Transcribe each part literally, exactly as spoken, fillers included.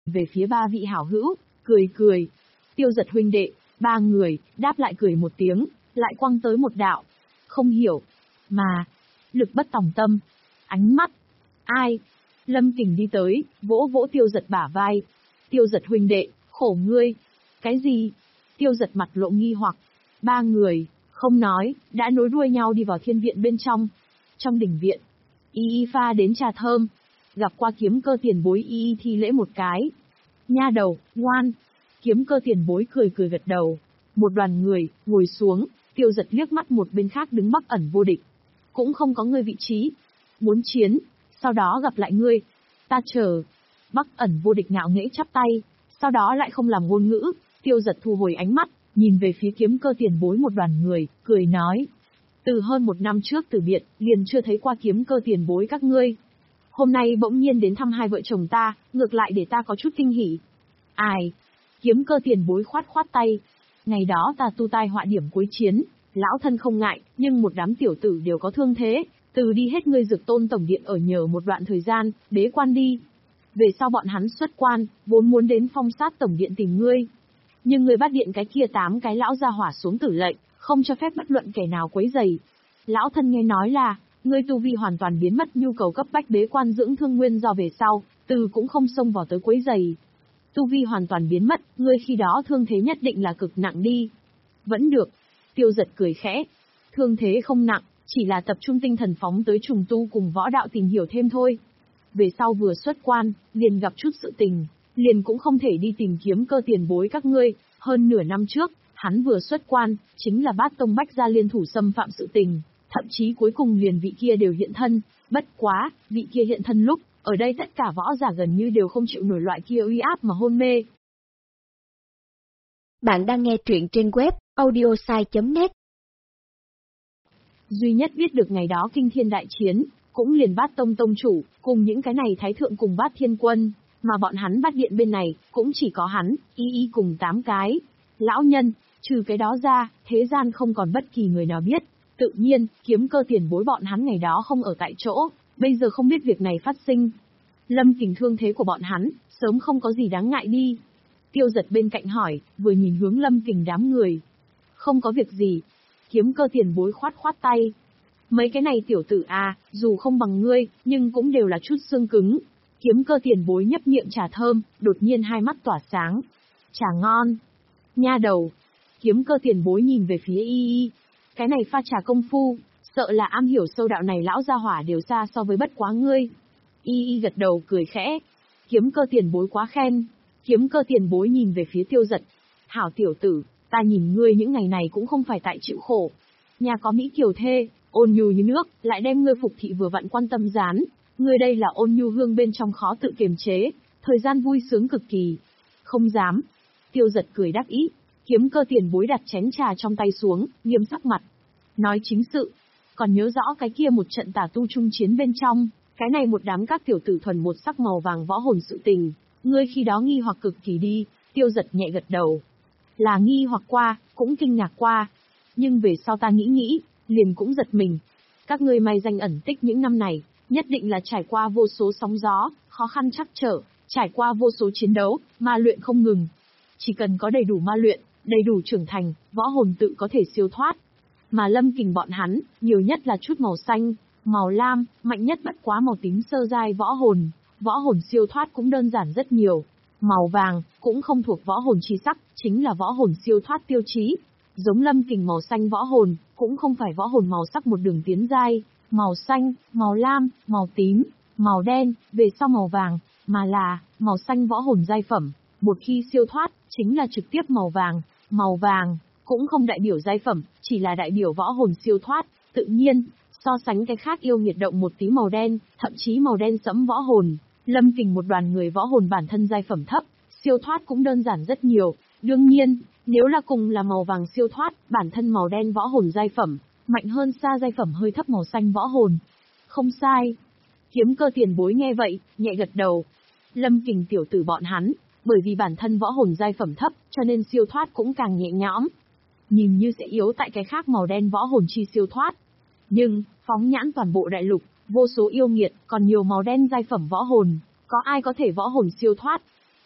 về phía ba vị hảo hữu, cười cười. Tiêu Giật huynh đệ, ba người, đáp lại cười một tiếng, lại quăng tới một đạo. Không hiểu. Mà, lực bất tòng tâm. Ánh mắt. Ai? Lâm Kình đi tới, vỗ vỗ Tiêu Giật bả vai. Tiêu Giật huynh đệ, khổ ngươi. Cái gì? Tiêu Giật mặt lộ nghi hoặc. Ba người, không nói, đã nối đuôi nhau đi vào thiên viện bên trong. Trong đình viện, Y Y pha đến trà thơm. Gặp qua Kiếm Cơ tiền bối, Y Y thi lễ một cái. Nha đầu, ngoan. Kiếm Cơ tiền bối cười cười gật đầu. Một đoàn người, ngồi xuống, Tiêu Giật liếc mắt một bên khác đứng Bắc Ẩn Vô Địch. Cũng không có ngươi vị trí. Muốn chiến, sau đó gặp lại ngươi. Ta chờ. Bắc Ẩn Vô Địch ngạo nghễ chắp tay, sau đó lại không làm ngôn ngữ. Tiêu Giật thu hồi ánh mắt, nhìn về phía Kiếm Cơ tiền bối một đoàn người, cười nói. Từ hơn một năm trước từ biệt, liền chưa thấy qua Kiếm Cơ tiền bối các ngươi. Hôm nay bỗng nhiên đến thăm hai vợ chồng ta, ngược lại để ta có chút kinh hỉ. Ai? Kiếm Cơ tiền bối khoát khoát tay. Ngày đó ta tu tai họa điểm cuối chiến, lão thân không ngại, nhưng một đám tiểu tử đều có thương thế, từ đi hết ngươi Dược Tôn tổng điện ở nhờ một đoạn thời gian, bế quan đi. Về sau bọn hắn xuất quan, vốn muốn đến Phong Sát tổng điện tìm ngươi. Nhưng ngươi bắt điện cái kia tám cái lão gia hỏa xuống tử lệnh, không cho phép bất luận kẻ nào quấy rầy. Lão thân nghe nói là, ngươi tu vi hoàn toàn biến mất, nhu cầu cấp bách bế quan dưỡng thương nguyên do về sau, từ cũng không xông vào tới quấy rầy. Tu vi hoàn toàn biến mất, ngươi khi đó thương thế nhất định là cực nặng đi. Vẫn được. Tiêu Giật cười khẽ. Thương thế không nặng, chỉ là tập trung tinh thần phóng tới trùng tu cùng võ đạo tìm hiểu thêm thôi. Về sau vừa xuất quan, liền gặp chút sự tình, liền cũng không thể đi tìm Kiếm Cơ tiền bối các ngươi. Hơn nửa năm trước, hắn vừa xuất quan, chính là Bát Tông Bách gia liên thủ xâm phạm sự tình, thậm chí cuối cùng liền vị kia đều hiện thân. Bất quá, vị kia hiện thân lúc, ở đây tất cả võ giả gần như đều không chịu nổi loại kia uy áp mà hôn mê. Bạn đang nghe truyện trên web audiosai chấm net. Duy nhất biết được ngày đó kinh thiên đại chiến, cũng liền Bát Tông tông chủ, cùng những cái này thái thượng cùng Bát Thiên quân, mà bọn hắn Bát điện bên này, cũng chỉ có hắn, Y Y cùng tám cái lão nhân, trừ cái đó ra, thế gian không còn bất kỳ người nào biết. Tự nhiên, Kiếm Cơ tiền bối bọn hắn ngày đó không ở tại chỗ, bây giờ không biết việc này phát sinh. Lâm Kình thương thế của bọn hắn, sớm không có gì đáng ngại đi. Tiêu Giật bên cạnh hỏi, vừa nhìn hướng Lâm Kình đám người. Không có việc gì. Kiếm Cơ tiền bối khoát khoát tay. Mấy cái này tiểu tử à, dù không bằng ngươi, nhưng cũng đều là chút xương cứng. Kiếm Cơ tiền bối nhấp miệng trà thơm, đột nhiên hai mắt tỏa sáng. Trà ngon. Nha đầu. Kiếm Cơ tiền bối nhìn về phía Y Y. Cái này pha trà công phu, sợ là am hiểu sâu đạo này lão gia hỏa đều xa so với bất quá ngươi. Y Y gật đầu cười khẽ. Kiếm Cơ tiền bối quá khen. Kiếm Cơ tiền bối nhìn về phía Tiêu Giật. Hảo tiểu tử, ta nhìn ngươi những ngày này cũng không phải tại chịu khổ. Nhà có Mỹ kiều thê, ôn nhu như nước, lại đem ngươi phục thị vừa vặn quan tâm dán. Ngươi đây là ôn nhu hương bên trong khó tự kiềm chế, thời gian vui sướng cực kỳ. Không dám. Tiêu Giật cười đắc ý. Kiếm Cơ tiền bối đặt chén trà trong tay xuống, nghiêm sắc mặt. Nói chính sự. Còn nhớ rõ cái kia một trận tà tu trung chiến bên trong, cái này một đám các tiểu tử thuần một sắc màu vàng võ hồn sự tình. Ngươi khi đó nghi hoặc cực kỳ đi. Tiêu Giật nhẹ gật đầu. Là nghi hoặc qua, cũng kinh ngạc qua. Nhưng về sau ta nghĩ nghĩ, liền cũng giật mình. Các ngươi may danh ẩn tích những năm này, nhất định là trải qua vô số sóng gió, khó khăn trắc trở, trải qua vô số chiến đấu, ma luyện không ngừng. Chỉ cần có đầy đủ ma luyện, đầy đủ trưởng thành, võ hồn tự có thể siêu thoát. Mà Lâm Kình bọn hắn, nhiều nhất là chút màu xanh, màu lam, mạnh nhất bất quá màu tím sơ giai võ hồn. Võ hồn siêu thoát cũng đơn giản rất nhiều. Màu vàng, cũng không thuộc võ hồn chi sắc, chính là võ hồn siêu thoát tiêu chí. Giống Lâm Kình màu xanh võ hồn, cũng không phải võ hồn màu sắc một đường tiến giai, màu xanh, màu lam, màu tím, màu đen, về sau màu vàng, mà là màu xanh võ hồn giai phẩm. Một khi siêu thoát, chính là trực tiếp màu vàng. Màu vàng, cũng không đại biểu giai phẩm, chỉ là đại biểu võ hồn siêu thoát. Tự nhiên, so sánh cái khác yêu nghiệt động một tí màu đen, thậm chí màu đen sẫm võ hồn, Lâm Kình một đoàn người võ hồn bản thân giai phẩm thấp, siêu thoát cũng đơn giản rất nhiều. Đương nhiên, nếu là cùng là màu vàng siêu thoát, bản thân màu đen võ hồn giai phẩm, mạnh hơn xa giai phẩm hơi thấp màu xanh võ hồn. Không sai. Kiếm Cơ tiền bối nghe vậy, nhẹ gật đầu. Lâm Kình tiểu tử bọn hắn, bởi vì bản thân võ hồn giai phẩm thấp, cho nên siêu thoát cũng càng nhẹ nhõm. Nhìn như sẽ yếu tại cái khác màu đen võ hồn chi siêu thoát. Nhưng, phóng nhãn toàn bộ đại lục, vô số yêu nghiệt, còn nhiều màu đen giai phẩm võ hồn, có ai có thể võ hồn siêu thoát?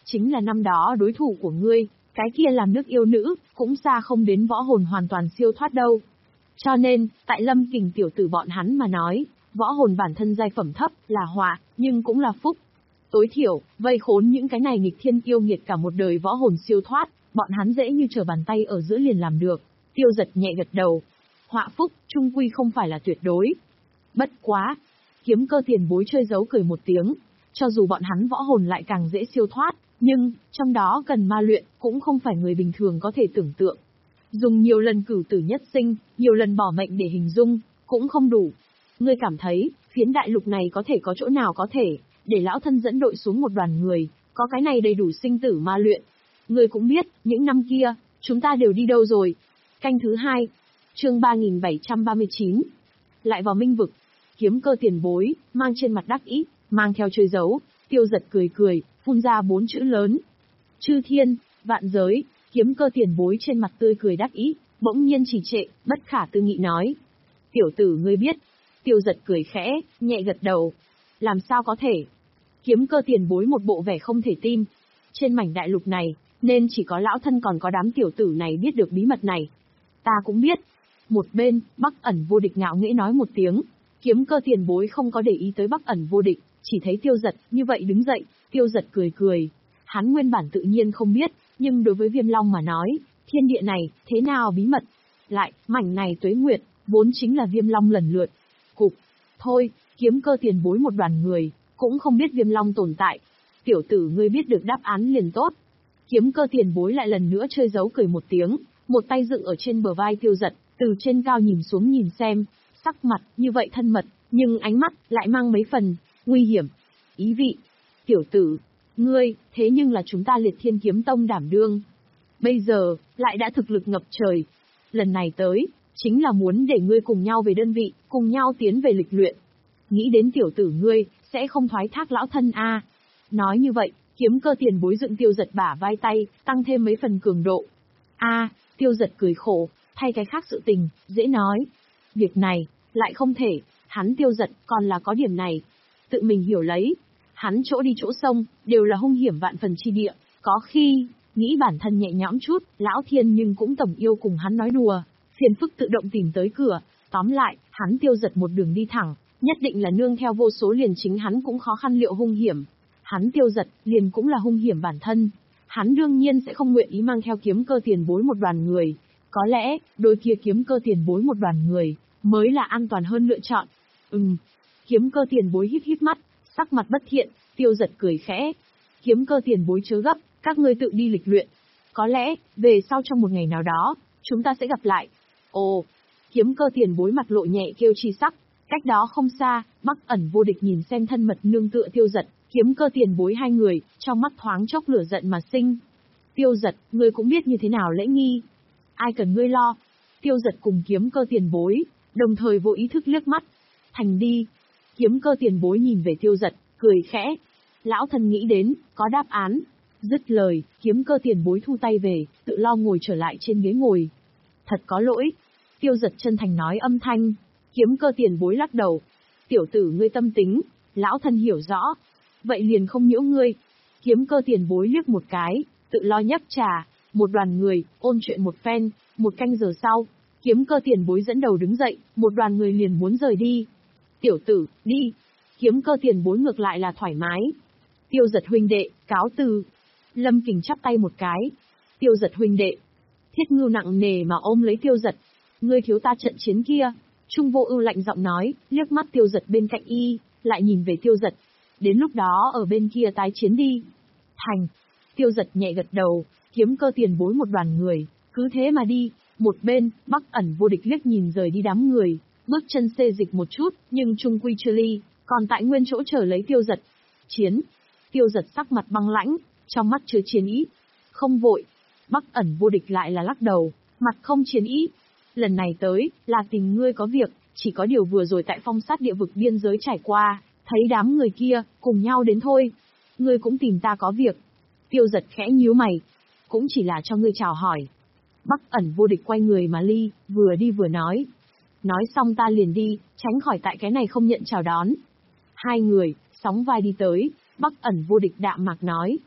chính là năm đó đối thủ của ngươi, cái kia làm nước yêu nữ, cũng xa không đến võ hồn hoàn toàn siêu thoát đâu. Cho nên, tại Lâm Kình tiểu tử bọn hắn mà nói, võ hồn bản thân giai phẩm thấp là họa, nhưng cũng là phúc. Tối thiểu, vây khốn những cái này nghịch thiên yêu nghiệt cả một đời võ hồn siêu thoát, bọn hắn dễ như trở bàn tay ở giữa liền làm được. Tiêu Giật nhẹ gật đầu. Họa phúc, trung quy không phải là tuyệt đối. Bất quá. Kiếm Cơ tiền bối chơi giấu cười một tiếng. Cho dù bọn hắn võ hồn lại càng dễ siêu thoát, nhưng, trong đó cần ma luyện, cũng không phải người bình thường có thể tưởng tượng. Dùng nhiều lần cửu tử nhất sinh, nhiều lần bỏ mệnh để hình dung, cũng không đủ. Ngươi cảm thấy, phiến đại lục này có thể có chỗ nào có thể, để lão thân dẫn đội xuống một đoàn người, có cái này đầy đủ sinh tử ma luyện. Ngươi cũng biết, những năm kia, chúng ta đều đi đâu rồi. Canh thứ hai, chương ba nghìn bảy trăm ba mươi chín. Lại vào minh vực, Kiếm Cơ tiền bối, mang trên mặt đắc ý, mang theo chơi giấu, Tiêu Giật cười cười, phun ra bốn chữ lớn. Chư thiên, vạn giới, Kiếm Cơ tiền bối trên mặt tươi cười đắc ý, bỗng nhiên trì trệ, bất khả tư nghị nói. Tiểu tử ngươi biết. Tiêu Giật cười khẽ, nhẹ gật đầu. Làm sao có thể? Kiếm Cơ tiền bối một bộ vẻ không thể tin. Trên mảnh đại lục này, nên chỉ có lão thân còn có đám tiểu tử này biết được bí mật này. Ta cũng biết. Một bên, Bắc Ẩn Vô Địch ngạo nghễ nói một tiếng. Kiếm Cơ tiền bối không có để ý tới Bắc Ẩn Vô Địch, chỉ thấy Tiêu Giật như vậy đứng dậy. Tiêu Giật cười cười. Hắn nguyên bản tự nhiên không biết, nhưng đối với Viêm Long mà nói, thiên địa này, thế nào bí mật? Lại, mảnh này tuế nguyệt, vốn chính là Viêm Long lần lượt. Cục. Thôi, Kiếm Cơ tiền bối một đoàn người, cũng không biết Viêm Long tồn tại. Tiểu tử ngươi biết được đáp án liền tốt. Kiếm Cơ tiền bối lại lần nữa chơi giấu cười một tiếng, một tay dựng ở trên bờ vai Tiêu Giật, từ trên cao nhìn xuống nhìn xem, sắc mặt như vậy thân mật, nhưng ánh mắt lại mang mấy phần nguy hiểm. Ý vị, tiểu tử, ngươi, thế nhưng là chúng ta Liệt Thiên Kiếm Tông đảm đương. Bây giờ, lại đã thực lực ngập trời. Lần này tới, chính là muốn để ngươi cùng nhau về đơn vị, cùng nhau tiến về lịch luyện. Nghĩ đến tiểu tử ngươi, sẽ không thoái thác lão thân a. À. Nói như vậy, Kiếm Cơ tiền bối dựng Tiêu Giật bả vai tay, tăng thêm mấy phần cường độ. A, à, Tiêu Giật cười khổ, thay cái khác sự tình, dễ nói. Việc này, lại không thể, hắn Tiêu Giật còn là có điểm này. Tự mình hiểu lấy, hắn chỗ đi chỗ sông, đều là hung hiểm vạn phần chi địa, có khi, nghĩ bản thân nhẹ nhõm chút, lão thiên nhưng cũng tổng yêu cùng hắn nói đùa, phiền phức tự động tìm tới cửa, tóm lại, hắn Tiêu Giật một đường đi thẳng, nhất định là nương theo vô số liền chính hắn cũng khó khăn liệu hung hiểm. Hắn Tiêu Giật, liền cũng là hung hiểm bản thân. Hắn đương nhiên sẽ không nguyện ý mang theo Kiếm Cơ tiền bối một đoàn người. Có lẽ, đôi kia Kiếm Cơ tiền bối một đoàn người, mới là an toàn hơn lựa chọn. Ừm. Kiếm Cơ tiền bối híp híp mắt, sắc mặt bất thiện, Tiêu Giật cười khẽ. Kiếm Cơ tiền bối chớ gấp, các ngươi tự đi lịch luyện. Có lẽ, về sau trong một ngày nào đó, chúng ta sẽ gặp lại. Ồ. Kiếm Cơ tiền bối mặt lộ nhẹ kêu chi sắc. Cách đó không xa, Bắc Ẩn Vô Địch nhìn xem thân mật nương tựa Tiêu Giật, Kiếm Cơ tiền bối hai người, trong mắt thoáng chốc lửa giận mà sinh. Tiêu Giật, ngươi cũng biết như thế nào lễ nghi. Ai cần ngươi lo. Tiêu Giật cùng Kiếm Cơ tiền bối, đồng thời vô ý thức liếc mắt. Thành đi. Kiếm Cơ tiền bối nhìn về Tiêu Giật, cười khẽ. Lão thân nghĩ đến, có đáp án. Dứt lời, Kiếm Cơ tiền bối thu tay về, tự lo ngồi trở lại trên ghế ngồi. Thật có lỗi. Tiêu Giật chân thành nói âm thanh. Kiếm Cơ tiền bối lắc đầu. Tiểu tử ngươi tâm tính, lão thân hiểu rõ. Vậy liền không nhiễu ngươi. Kiếm Cơ tiền bối liếc một cái, tự lo nhấp trà, một đoàn người, ôn chuyện một phen, một canh giờ sau. Kiếm Cơ tiền bối dẫn đầu đứng dậy, một đoàn người liền muốn rời đi. Tiểu tử, đi. Kiếm Cơ tiền bối ngược lại là thoải mái. Tiêu Giật huynh đệ, cáo từ. Lâm Kình chắp tay một cái. Tiêu Giật huynh đệ. Thiết Ngưu nặng nề mà ôm lấy Tiêu Giật. Ngươi thiếu ta trận chiến kia. Trung Vô Ưu lạnh giọng nói, liếc mắt Tiêu Giật bên cạnh y, lại nhìn về Tiêu Giật. Đến lúc đó ở bên kia tái chiến đi. Thành. Tiêu Giật nhẹ gật đầu, Kiếm Cơ tiền bối một đoàn người, cứ thế mà đi. Một bên, Bắc Ẩn Vô Địch liếc nhìn rời đi đám người, bước chân xê dịch một chút, nhưng trung quy chưa ly, còn tại nguyên chỗ chờ lấy Tiêu Giật. Chiến. Tiêu Giật sắc mặt băng lãnh, trong mắt chứa chiến ý. Không vội. Bắc Ẩn Vô Địch lại là lắc đầu, mặt không chiến ý. Lần này tới, là tìm ngươi có việc, chỉ có điều vừa rồi tại phong sát địa vực biên giới trải qua, thấy đám người kia, cùng nhau đến thôi. Ngươi cũng tìm ta có việc. Tiêu Giật khẽ nhíu mày. Cũng chỉ là cho ngươi chào hỏi. Bắc Ẩn Vô Địch quay người mà ly, vừa đi vừa nói. Nói xong ta liền đi, tránh khỏi tại cái này không nhận chào đón. Hai người, sóng vai đi tới, Bắc Ẩn Vô Địch đạm mạc nói.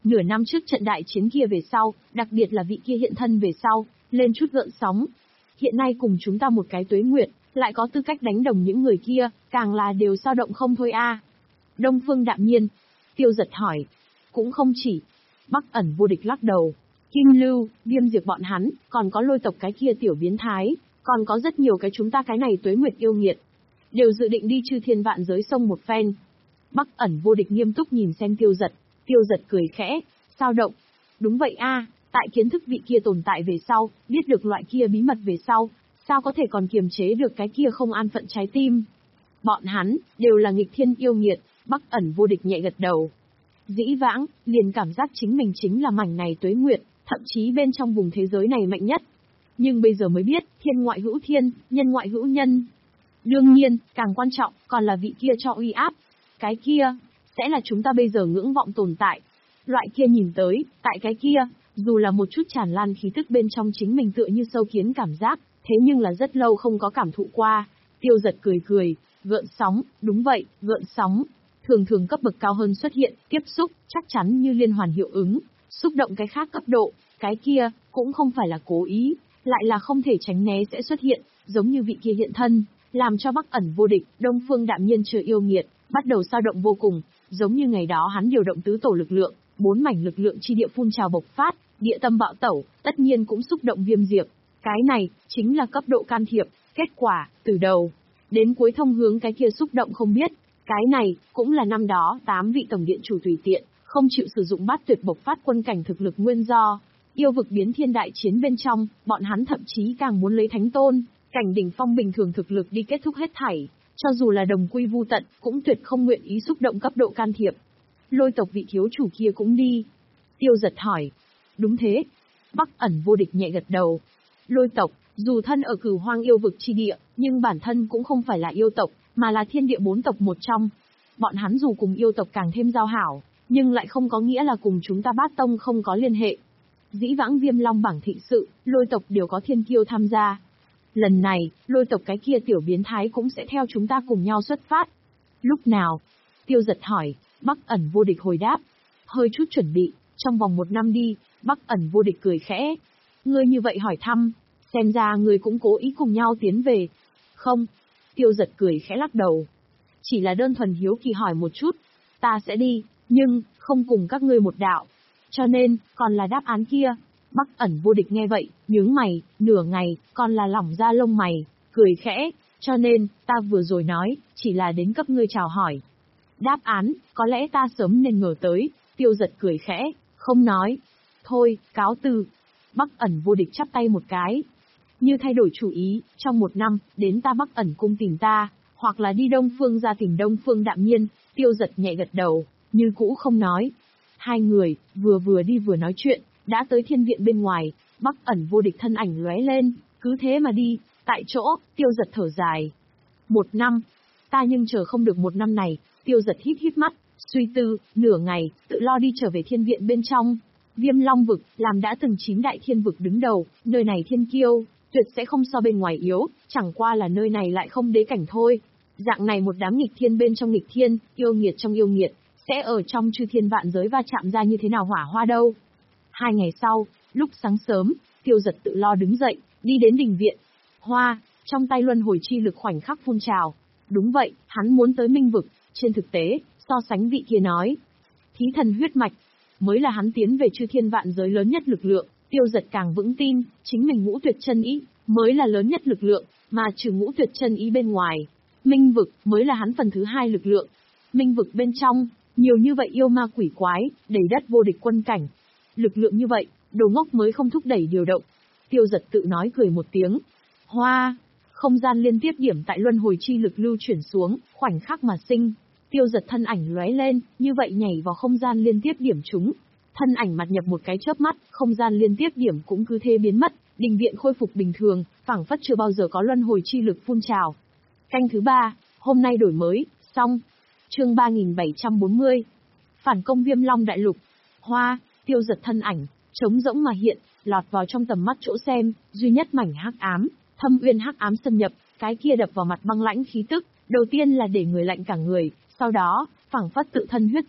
Nửa năm trước trận đại chiến kia về sau, đặc biệt là vị kia hiện thân về sau, lên chút gợn sóng. Hiện nay cùng chúng ta một cái tuế nguyệt, lại có tư cách đánh đồng những người kia, càng là đều dao động không thôi a. Đông Phương đạm nhiên. Tiêu Giật hỏi. Cũng không chỉ. Bắc Ẩn Vô Địch lắc đầu. Kim Lưu, Viêm Diệp bọn hắn, còn có Lôi tộc cái kia tiểu biến thái, còn có rất nhiều cái chúng ta cái này tuế nguyệt yêu nghiệt, đều dự định đi chư thiên vạn giới sông một phen. Bắc Ẩn Vô Địch nghiêm túc nhìn xem Tiêu Giật. Tiêu Giật cười khẽ. Sao động? Đúng vậy a, tại kiến thức vị kia tồn tại về sau, biết được loại kia bí mật về sau, sao có thể còn kiềm chế được cái kia không an phận trái tim. Bọn hắn, đều là nghịch thiên yêu nghiệt. Bắc Ẩn Vô Địch nhẹ gật đầu. Dĩ vãng, liền cảm giác chính mình chính là mảnh này tuế nguyệt, thậm chí bên trong vùng thế giới này mạnh nhất. Nhưng bây giờ mới biết, thiên ngoại hữu thiên, nhân ngoại hữu nhân. Đương nhiên, càng quan trọng, còn là vị kia cho uy áp. Cái kia, sẽ là chúng ta bây giờ ngưỡng vọng tồn tại. Loại kia nhìn tới, tại cái kia, dù là một chút tràn lan khí tức bên trong chính mình tựa như sâu kiến cảm giác, thế nhưng là rất lâu không có cảm thụ qua. Tiêu Giật cười cười, gợn sóng, đúng vậy, gợn sóng. Thường thường cấp bậc cao hơn xuất hiện, tiếp xúc, chắc chắn như liên hoàn hiệu ứng, xúc động cái khác cấp độ, cái kia, cũng không phải là cố ý, lại là không thể tránh né sẽ xuất hiện, giống như vị kia hiện thân, làm cho Bắc Ẩn Vô Địch, Đông Phương đạm nhiên chưa yêu nghiệt, bắt đầu dao động vô cùng, giống như ngày đó hắn điều động tứ tổ lực lượng, bốn mảnh lực lượng chi địa phun trào bộc phát, địa tâm bạo tẩu, tất nhiên cũng xúc động Viêm Diệp. Cái này, chính là cấp độ can thiệp, kết quả, từ đầu đến cuối thông hướng cái kia xúc động không biết. Cái này, cũng là năm đó, tám vị tổng điện chủ tùy tiện, không chịu sử dụng bát tuyệt bộc phát quân cảnh thực lực nguyên do. Yêu vực biến thiên đại chiến bên trong, bọn hắn thậm chí càng muốn lấy thánh tôn, cảnh đỉnh phong bình thường thực lực đi kết thúc hết thảy, cho dù là đồng quy vu tận, cũng tuyệt không nguyện ý xúc động cấp độ can thiệp. Lôi tộc vị thiếu chủ kia cũng đi. Tiêu Giật hỏi. Đúng thế. Bắc Ẩn Vô Địch nhẹ gật đầu. Lôi tộc, dù thân ở Cửu Hoang yêu vực chi địa, nhưng bản thân cũng không phải là yêu tộc, mà là thiên địa bốn tộc một trong. Bọn hắn dù cùng yêu tộc càng thêm giao hảo, nhưng lại không có nghĩa là cùng chúng ta Bát Tông không có liên hệ. Dĩ vãng Viêm Long bảng thịnh sự, lôi tộc đều có thiên kiêu tham gia. Lần này, lôi tộc cái kia tiểu biến thái cũng sẽ theo chúng ta cùng nhau xuất phát. Lúc nào? Tiêu Giật hỏi. Bắc Ẩn Vô Địch hồi đáp. Hơi chút chuẩn bị, trong vòng một năm đi. Bắc Ẩn Vô Địch cười khẽ. Ngươi như vậy hỏi thăm, xem ra ngươi cũng cố ý cùng nhau tiến về. Không. Tiêu Giật cười khẽ lắc đầu. Chỉ là đơn thuần hiếu kỳ hỏi một chút. Ta sẽ đi, nhưng, không cùng các ngươi một đạo. Cho nên, còn là đáp án kia. Bắc Ẩn Vô Địch nghe vậy, nhướng mày, nửa ngày, còn là lỏng ra lông mày, cười khẽ. Cho nên, ta vừa rồi nói, chỉ là đến cấp ngươi chào hỏi. Đáp án, có lẽ ta sớm nên ngờ tới. Tiêu Giật cười khẽ, không nói. Thôi, cáo từ. Bắc Ẩn Vô Địch chắp tay một cái. Như thay đổi chủ ý, trong một năm, đến ta Bắc Ẩn cung tìm ta, hoặc là đi Đông Phương ra tìm Đông Phương đạm nhiên. Tiêu Giật nhẹ gật đầu, như cũ không nói. Hai người, vừa vừa đi vừa nói chuyện, đã tới thiên viện bên ngoài. Bắc Ẩn Vô Địch thân ảnh lóe lên, cứ thế mà đi. Tại chỗ, Tiêu Giật thở dài. Một năm. Ta nhưng chờ không được một năm này. Tiêu Giật híp híp mắt, suy tư, nửa ngày, tự lo đi trở về thiên viện bên trong. Viêm Long vực, làm đã từng chín đại thiên vực đứng đầu, nơi này thiên kiêu, tuyệt sẽ không so bên ngoài yếu, chẳng qua là nơi này lại không đế cảnh thôi. Dạng này một đám nghịch thiên bên trong nghịch thiên, yêu nghiệt trong yêu nghiệt, sẽ ở trong chư thiên vạn giới va chạm ra như thế nào hỏa hoa đâu. Hai ngày sau, lúc sáng sớm, Tiêu Giật tự lo đứng dậy, đi đến đình viện. Hoa, trong tay luân hồi chi lực khoảnh khắc phun trào. Đúng vậy, hắn muốn tới minh vực, trên thực tế, so sánh vị kia nói. Thí thần huyết mạch, mới là hắn tiến về chư thiên vạn giới lớn nhất lực lượng. Tiêu Giật càng vững tin, chính mình ngũ tuyệt chân ý, mới là lớn nhất lực lượng, mà trừ ngũ tuyệt chân ý bên ngoài. Minh vực, mới là hắn phần thứ hai lực lượng. Minh vực bên trong, nhiều như vậy yêu ma quỷ quái, đầy đất vô địch quân cảnh. Lực lượng như vậy, đồ ngốc mới không thúc đẩy điều động. Tiêu Giật tự nói cười một tiếng. Hoa, không gian liên tiếp điểm tại luân hồi chi lực lưu chuyển xuống, khoảnh khắc mà sinh. Tiêu Giật thân ảnh lóe lên, như vậy nhảy vào không gian liên tiếp điểm chúng. Thân ảnh mặt nhập một cái chớp mắt, không gian liên tiếp điểm cũng cứ thế biến mất, đình viện khôi phục bình thường, phảng phất chưa bao giờ có luân hồi chi lực phun trào. Canh thứ ba, hôm nay đổi mới, xong. Chương ba nghìn bảy trăm bốn mươi. Phản công Viêm Long đại lục. Hoa, Tiêu Giật thân ảnh, trống rỗng mà hiện, lọt vào trong tầm mắt chỗ xem, duy nhất mảnh hắc ám, thâm uyên hắc ám xâm nhập, cái kia đập vào mặt băng lãnh khí tức, đầu tiên là để người lạnh cả người, sau đó, phảng phất tự thân huyết dịch,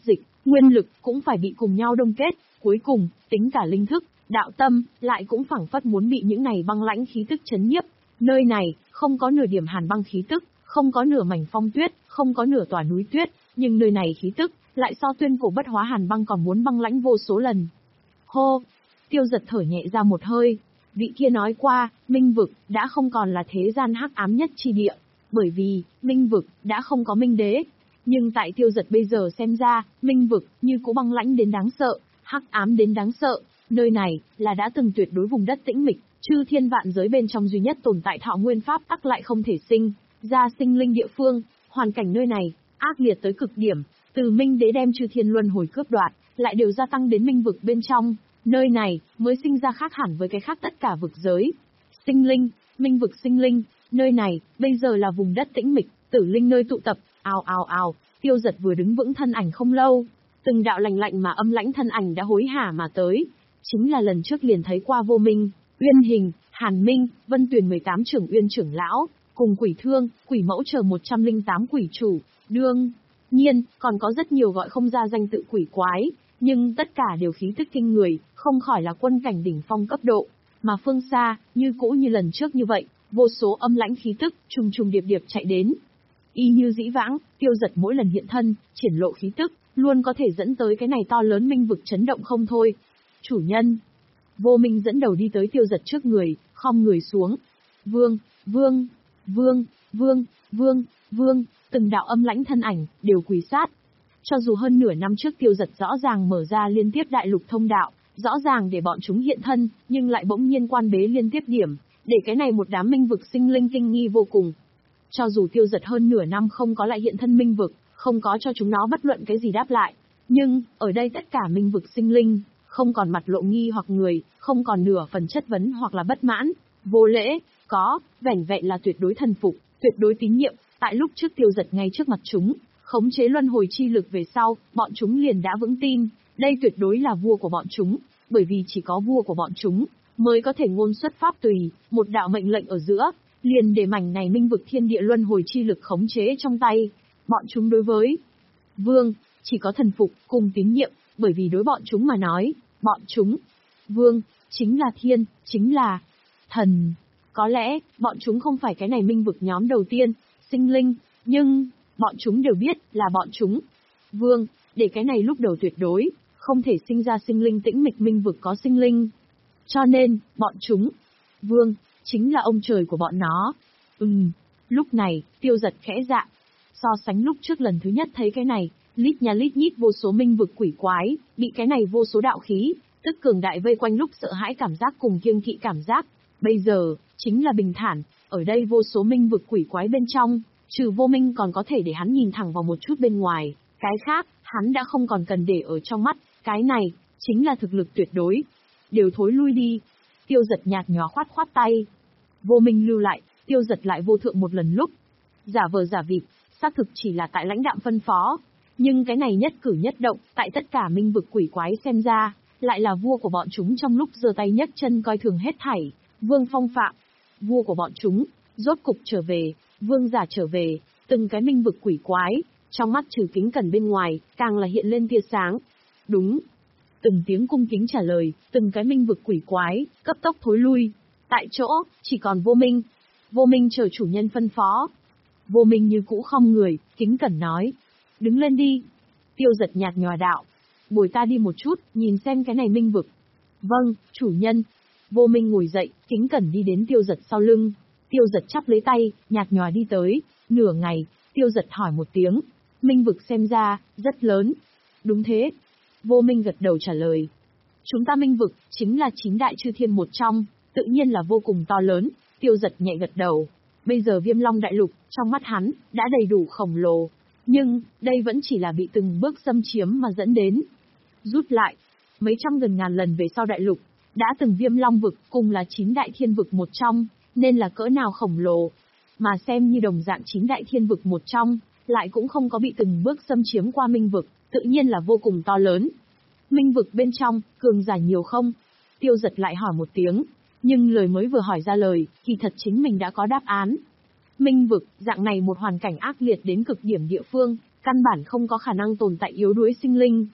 nguyên lực cũng phải bị cùng nhau đông kết, cuối cùng, tính cả linh thức, đạo tâm, lại cũng phảng phất muốn bị những này băng lãnh khí tức chấn nhiếp. Nơi này, không có nửa điểm hàn băng khí tức, không có nửa mảnh phong tuyết, không có nửa tòa núi tuyết, nhưng nơi này khí tức, lại so tuyên cổ bất hóa hàn băng còn muốn băng lãnh vô số lần. Hô! Tiêu Giật thở nhẹ ra một hơi. Vị kia nói qua, minh vực, đã không còn là thế gian hắc ám nhất chi địa, bởi vì, minh vực, đã không có minh đế. Nhưng tại Tiêu Giật bây giờ xem ra, minh vực, như cũ băng lãnh đến đáng sợ, hắc ám đến đáng sợ, nơi này, là đã từng tuyệt đối vùng đất tĩnh mịch, chư thiên vạn giới bên trong duy nhất tồn tại thọ nguyên pháp tắc lại không thể sinh, ra sinh linh địa phương, hoàn cảnh nơi này, ác liệt tới cực điểm, từ minh đế đem chư thiên luân hồi cướp đoạt, lại đều gia tăng đến minh vực bên trong, nơi này, mới sinh ra khác hẳn với cái khác tất cả vực giới. Sinh linh, minh vực sinh linh, nơi này, bây giờ là vùng đất tĩnh mịch, tử linh nơi tụ tập, ào ào ào, Tiêu Giật vừa đứng vững thân ảnh không lâu, từng đạo lạnh lạnh mà âm lãnh thân ảnh đã hối hả mà tới, chính là lần trước liền thấy qua Vô Minh, Uyên Hình, Hàn Minh, Vân Tuyền mười tám trưởng Uyên trưởng lão, cùng Quỷ Thương, Quỷ Mẫu chờ một trăm lẻ tám quỷ chủ, đương nhiên, còn có rất nhiều gọi không ra danh tự quỷ quái, nhưng tất cả đều khí tức kinh người, không khỏi là quân cảnh đỉnh phong cấp độ, mà phương xa, như cũ như lần trước như vậy, vô số âm lãnh khí tức, trùng trùng điệp điệp chạy đến. Y như dĩ vãng, Tiêu Giật mỗi lần hiện thân, triển lộ khí tức, luôn có thể dẫn tới cái này to lớn minh vực chấn động không thôi. Chủ nhân. Vô Minh dẫn đầu đi tới Tiêu Giật trước người, khom người xuống. Vương, vương, vương, vương, vương, vương, từng đạo âm lãnh thân ảnh, đều quỳ sát. Cho dù hơn nửa năm trước Tiêu Giật rõ ràng mở ra liên tiếp đại lục thông đạo, rõ ràng để bọn chúng hiện thân, nhưng lại bỗng nhiên quan bế liên tiếp điểm, để cái này một đám minh vực sinh linh kinh nghi vô cùng. Cho dù Tiêu Giật hơn nửa năm không có lại hiện thân minh vực, không có cho chúng nó bất luận cái gì đáp lại, nhưng, ở đây tất cả minh vực sinh linh, không còn mặt lộ nghi hoặc người, không còn nửa phần chất vấn hoặc là bất mãn, vô lễ, có, vẻn vẹn là tuyệt đối thần phục, tuyệt đối tín nhiệm, tại lúc trước Tiêu Giật ngay trước mặt chúng, khống chế luân hồi chi lực về sau, bọn chúng liền đã vững tin, đây tuyệt đối là vua của bọn chúng, bởi vì chỉ có vua của bọn chúng, mới có thể ngôn xuất pháp tùy, một đạo mệnh lệnh ở giữa, liền để mảnh này minh vực thiên địa luân hồi chi lực khống chế trong tay, bọn chúng đối với vương, chỉ có thần phục, cùng tín nhiệm, bởi vì đối bọn chúng mà nói, bọn chúng, vương, chính là thiên, chính là thần. Có lẽ, bọn chúng không phải cái này minh vực nhóm đầu tiên, sinh linh, nhưng, bọn chúng đều biết là bọn chúng, vương, để cái này lúc đầu tuyệt đối, không thể sinh ra sinh linh tĩnh mịch minh vực có sinh linh. Cho nên, bọn chúng, vương, chính là ông trời của bọn nó. Ừm, lúc này, Tiêu Giật khẽ dạ. So sánh lúc trước lần thứ nhất thấy cái này, lít nhà lít nhít vô số minh vực quỷ quái, bị cái này vô số đạo khí, tức cường đại vây quanh lúc sợ hãi cảm giác cùng kiêng kỵ cảm giác. Bây giờ, chính là bình thản, ở đây vô số minh vực quỷ quái bên trong, trừ Vô Minh còn có thể để hắn nhìn thẳng vào một chút bên ngoài, cái khác, hắn đã không còn cần để ở trong mắt, cái này, chính là thực lực tuyệt đối. Đều thối lui đi. Tiêu Giật nhạt nhòa khoát khoát tay. Vô Minh lưu lại, Tiêu Giật lại vô thượng một lần lúc. Giả vờ giả vịt, xác thực chỉ là tại lãnh đạm phân phó. Nhưng cái này nhất cử nhất động, tại tất cả minh vực quỷ quái xem ra, lại là vua của bọn chúng trong lúc giơ tay nhấc chân coi thường hết thảy, vương phong phạm. Vua của bọn chúng, rốt cục trở về, vương giả trở về, từng cái minh vực quỷ quái, trong mắt trừ kính cẩn bên ngoài, càng là hiện lên tia sáng. Đúng. Từng tiếng cung kính trả lời, từng cái minh vực quỷ quái, cấp tốc thối lui. Tại chỗ, chỉ còn Vô Minh. Vô Minh chờ chủ nhân phân phó. Vô Minh như cũ khom người, kính cẩn nói. Đứng lên đi. Tiêu Giật nhạt nhòa đạo. Bồi ta đi một chút, nhìn xem cái này minh vực. Vâng, chủ nhân. Vô Minh ngồi dậy, kính cẩn đi đến Tiêu Giật sau lưng. Tiêu Giật chắp lấy tay, nhạt nhòa đi tới. Nửa ngày, Tiêu Giật hỏi một tiếng. Minh vực xem ra, rất lớn. Đúng thế. Vô Minh gật đầu trả lời. Chúng ta minh vực, chính là chín đại chư thiên một trong, tự nhiên là vô cùng to lớn. Tiêu Giật nhẹ gật đầu. Bây giờ Viêm Long đại lục, trong mắt hắn, đã đầy đủ khổng lồ. Nhưng, đây vẫn chỉ là bị từng bước xâm chiếm mà dẫn đến. Rút lại, mấy trăm gần ngàn lần về sau đại lục, đã từng Viêm Long vực cùng là chín đại thiên vực một trong, nên là cỡ nào khổng lồ. Mà xem như đồng dạng chín đại thiên vực một trong, lại cũng không có bị từng bước xâm chiếm qua minh vực, tự nhiên là vô cùng to lớn. Minh vực bên trong, cường giả nhiều không? Tiêu Giật lại hỏi một tiếng, nhưng lời mới vừa hỏi ra lời, thì thật chính mình đã có đáp án. Minh vực, dạng này một hoàn cảnh ác liệt đến cực điểm địa phương, căn bản không có khả năng tồn tại yếu đuối sinh linh,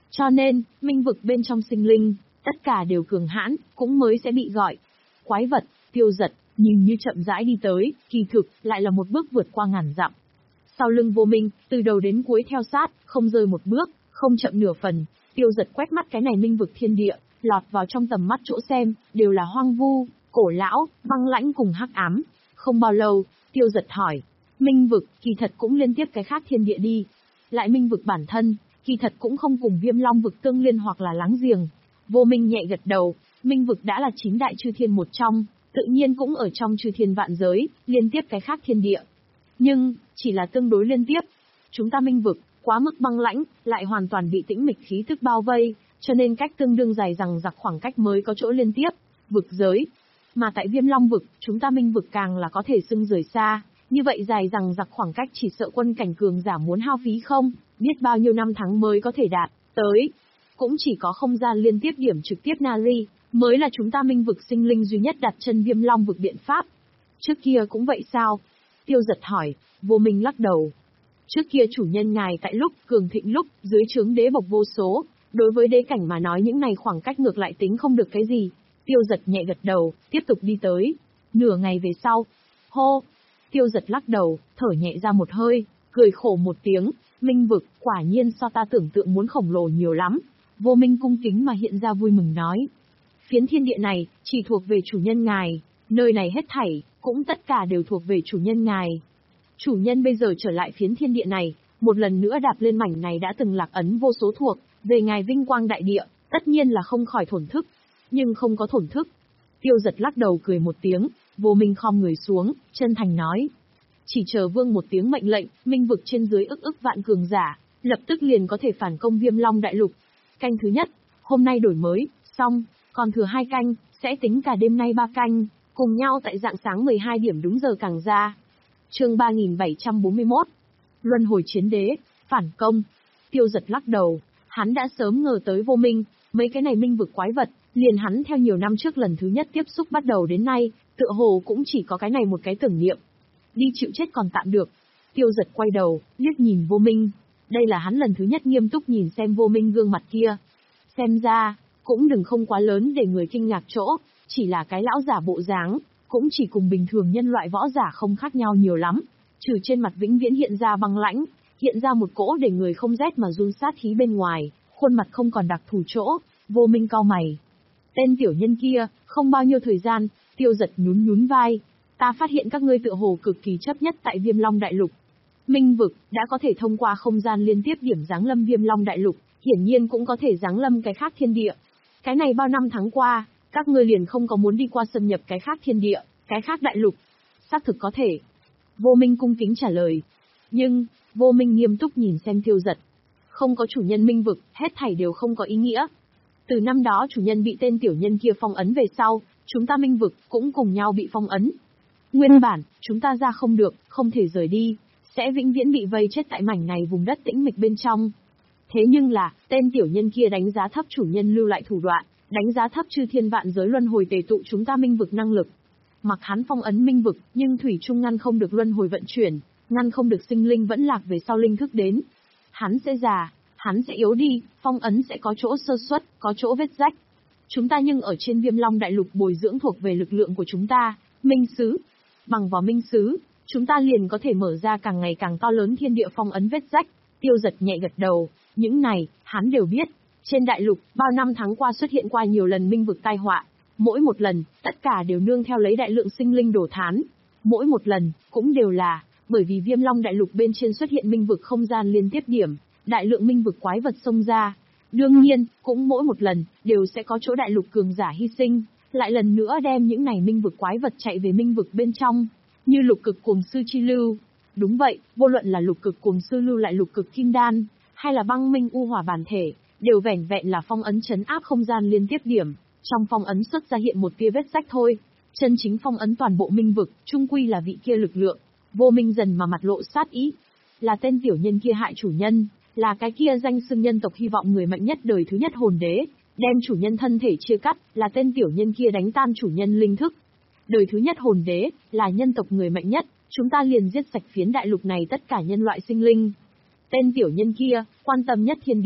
Cho nên, minh vực bên trong sinh linh, tất cả đều cường hãn, cũng mới sẽ bị gọi. Quái vật, Tiêu Dật, nhìn như chậm rãi đi tới, kỳ thực, lại là một bước vượt qua ngàn dặm. Sau lưng Vô Minh, từ đầu đến cuối theo sát, không rơi một bước, không chậm nửa phần. Tiêu Dật quét mắt cái này minh vực thiên địa, lọt vào trong tầm mắt chỗ xem, đều là hoang vu, cổ lão, băng lãnh cùng hắc ám. Không bao lâu, Tiêu Dật hỏi, minh vực, kỳ thật cũng liên tiếp cái khác thiên địa đi. Lại minh vực bản thân, kỳ thật cũng không cùng Viêm Long vực tương liên hoặc là láng giềng. Vô Minh nhẹ gật đầu, minh vực đã là chín đại chư thiên một trong, tự nhiên cũng ở trong chư thiên vạn giới, liên tiếp cái khác thiên địa. Nhưng, chỉ là tương đối liên tiếp. Chúng ta minh vực, quá mức băng lãnh, lại hoàn toàn bị tĩnh mịch khí tức bao vây, cho nên cách tương đương dài rằng giặc khoảng cách mới có chỗ liên tiếp, vực giới. Mà tại Viêm Long vực, chúng ta minh vực càng là có thể xưng rời xa, như vậy dài rằng giặc khoảng cách chỉ sợ quân cảnh cường giả muốn hao phí không, biết bao nhiêu năm tháng mới có thể đạt tới. Cũng chỉ có không gian liên tiếp điểm trực tiếp Nari, mới là chúng ta minh vực sinh linh duy nhất đặt chân Viêm Long vực biện pháp. Trước kia cũng vậy sao? Tiêu Dật hỏi. Vô Minh lắc đầu. Trước kia chủ nhân ngài tại lúc cường thịnh lúc, dưới trướng đế bộc vô số, đối với đế cảnh mà nói những này khoảng cách ngược lại tính không được cái gì. Tiêu Dật nhẹ gật đầu, tiếp tục đi tới. Nửa ngày về sau. Hô! Tiêu Dật lắc đầu, thở nhẹ ra một hơi, cười khổ một tiếng. Minh vực, quả nhiên so ta tưởng tượng muốn khổng lồ nhiều lắm. Vô Minh cung kính mà hiện ra vui mừng nói. Phiến thiên địa này, chỉ thuộc về chủ nhân ngài, nơi này hết thảy, cũng tất cả đều thuộc về chủ nhân ngài. Chủ nhân bây giờ trở lại phiến thiên địa này, một lần nữa đạp lên mảnh này đã từng lạc ấn vô số thuộc, về ngài vinh quang đại địa, tất nhiên là không khỏi thổn thức. Nhưng không có thổn thức. Tiêu Dật lắc đầu cười một tiếng, Vô Minh khom người xuống, chân thành nói. Chỉ chờ vương một tiếng mệnh lệnh, minh vực trên dưới ức ức vạn cường giả, lập tức liền có thể phản công Viêm Long đại lục. Canh thứ nhất, hôm nay đổi mới, xong, còn thừa hai canh, sẽ tính cả đêm nay ba canh, cùng nhau tại rạng sáng mười hai điểm đúng giờ càng ra. Chương ba nghìn bảy trăm bốn mươi mốt. Luân hồi chiến đế, phản công. Tiêu Dật lắc đầu, hắn đã sớm ngờ tới Vô Minh, mấy cái này minh vực quái vật, liền hắn theo nhiều năm trước lần thứ nhất tiếp xúc bắt đầu đến nay, tựa hồ cũng chỉ có cái này một cái tưởng niệm. Đi chịu chết còn tạm được. Tiêu Dật quay đầu, liếc nhìn Vô Minh. Đây là hắn lần thứ nhất nghiêm túc nhìn xem Vô Minh gương mặt kia. Xem ra, cũng đừng không quá lớn để người kinh ngạc chỗ, chỉ là cái lão giả bộ dáng, cũng chỉ cùng bình thường nhân loại võ giả không khác nhau nhiều lắm, trừ trên mặt vĩnh viễn hiện ra băng lãnh, hiện ra một cỗ để người không rét mà run sát khí bên ngoài, khuôn mặt không còn đặc thù chỗ. Vô Minh cau mày. Tên tiểu nhân kia, không bao nhiêu thời gian, Tiêu Dật nhún nhún vai. Ta phát hiện các ngươi tựa hồ cực kỳ chấp nhất tại Viêm Long đại lục. Minh vực, đã có thể thông qua không gian liên tiếp điểm giáng lâm Viêm Long đại lục, hiển nhiên cũng có thể giáng lâm cái khác thiên địa. Cái này bao năm tháng qua, các ngươi liền không có muốn đi qua xâm nhập cái khác thiên địa, cái khác đại lục. Xác thực có thể. Vô Minh cung kính trả lời. Nhưng, Vô Minh nghiêm túc nhìn xem Tiêu Dật. Không có chủ nhân minh vực, hết thảy đều không có ý nghĩa. Từ năm đó chủ nhân bị tên tiểu nhân kia phong ấn về sau, chúng ta minh vực cũng cùng nhau bị phong ấn. Nguyên bản, chúng ta ra không được, không thể rời đi, sẽ vĩnh viễn bị vây chết tại mảnh này vùng đất tĩnh mịch bên trong. Thế nhưng là, tên tiểu nhân kia đánh giá thấp chủ nhân lưu lại thủ đoạn, đánh giá thấp chư thiên vạn giới luân hồi tề tụ chúng ta minh vực năng lực. Mặc hắn phong ấn minh vực, nhưng thủy chung ngăn không được luân hồi vận chuyển, ngăn không được sinh linh vẫn lạc về sau linh thức đến. Hắn sẽ già, hắn sẽ yếu đi, phong ấn sẽ có chỗ sơ suất, có chỗ vết rách. Chúng ta nhưng ở trên Viêm Long đại lục bồi dưỡng thuộc về lực lượng của chúng ta, minh sứ. Bằng vào minh sứ, chúng ta liền có thể mở ra càng ngày càng to lớn thiên địa phong ấn vết rách. Tiêu Dật nhẹ gật đầu, những này, hắn đều biết. Trên đại lục, bao năm tháng qua xuất hiện qua nhiều lần minh vực tai họa. Mỗi một lần, tất cả đều nương theo lấy đại lượng sinh linh đổ thán. Mỗi một lần, cũng đều là, bởi vì Viêm Long đại lục bên trên xuất hiện minh vực không gian liên tiếp điểm, đại lượng minh vực quái vật xông ra. Đương nhiên, cũng mỗi một lần, đều sẽ có chỗ đại lục cường giả hy sinh, lại lần nữa đem những này minh vực quái vật chạy về minh vực bên trong, như lục cực cuồng sư chi lưu. Đúng vậy, vô luận là lục cực cuồng sư lưu lại lục cực kim đan, hay là băng minh u hỏa bản thể, đều vẻn vẹn là phong ấn trấn áp không gian liên tiếp điểm, trong phong ấn xuất ra hiện một tia vết rách thôi. Chân chính phong ấn toàn bộ minh vực, chung quy là vị kia lực lượng. Vô Minh dần mà mặt lộ sát ý. Là tên tiểu nhân kia hại chủ nhân, là cái kia danh xưng nhân tộc hy vọng người mạnh nhất đời thứ nhất hồn đế, đem chủ nhân thân thể chia cắt, là tên tiểu nhân kia đánh tan chủ nhân linh thức. Đời thứ nhất hồn đế, là nhân tộc người mạnh nhất, chúng ta liền giết sạch phiến đại lục này tất cả nhân loại sinh linh. Tên tiểu nhân kia, quan tâm nhất thiên địa,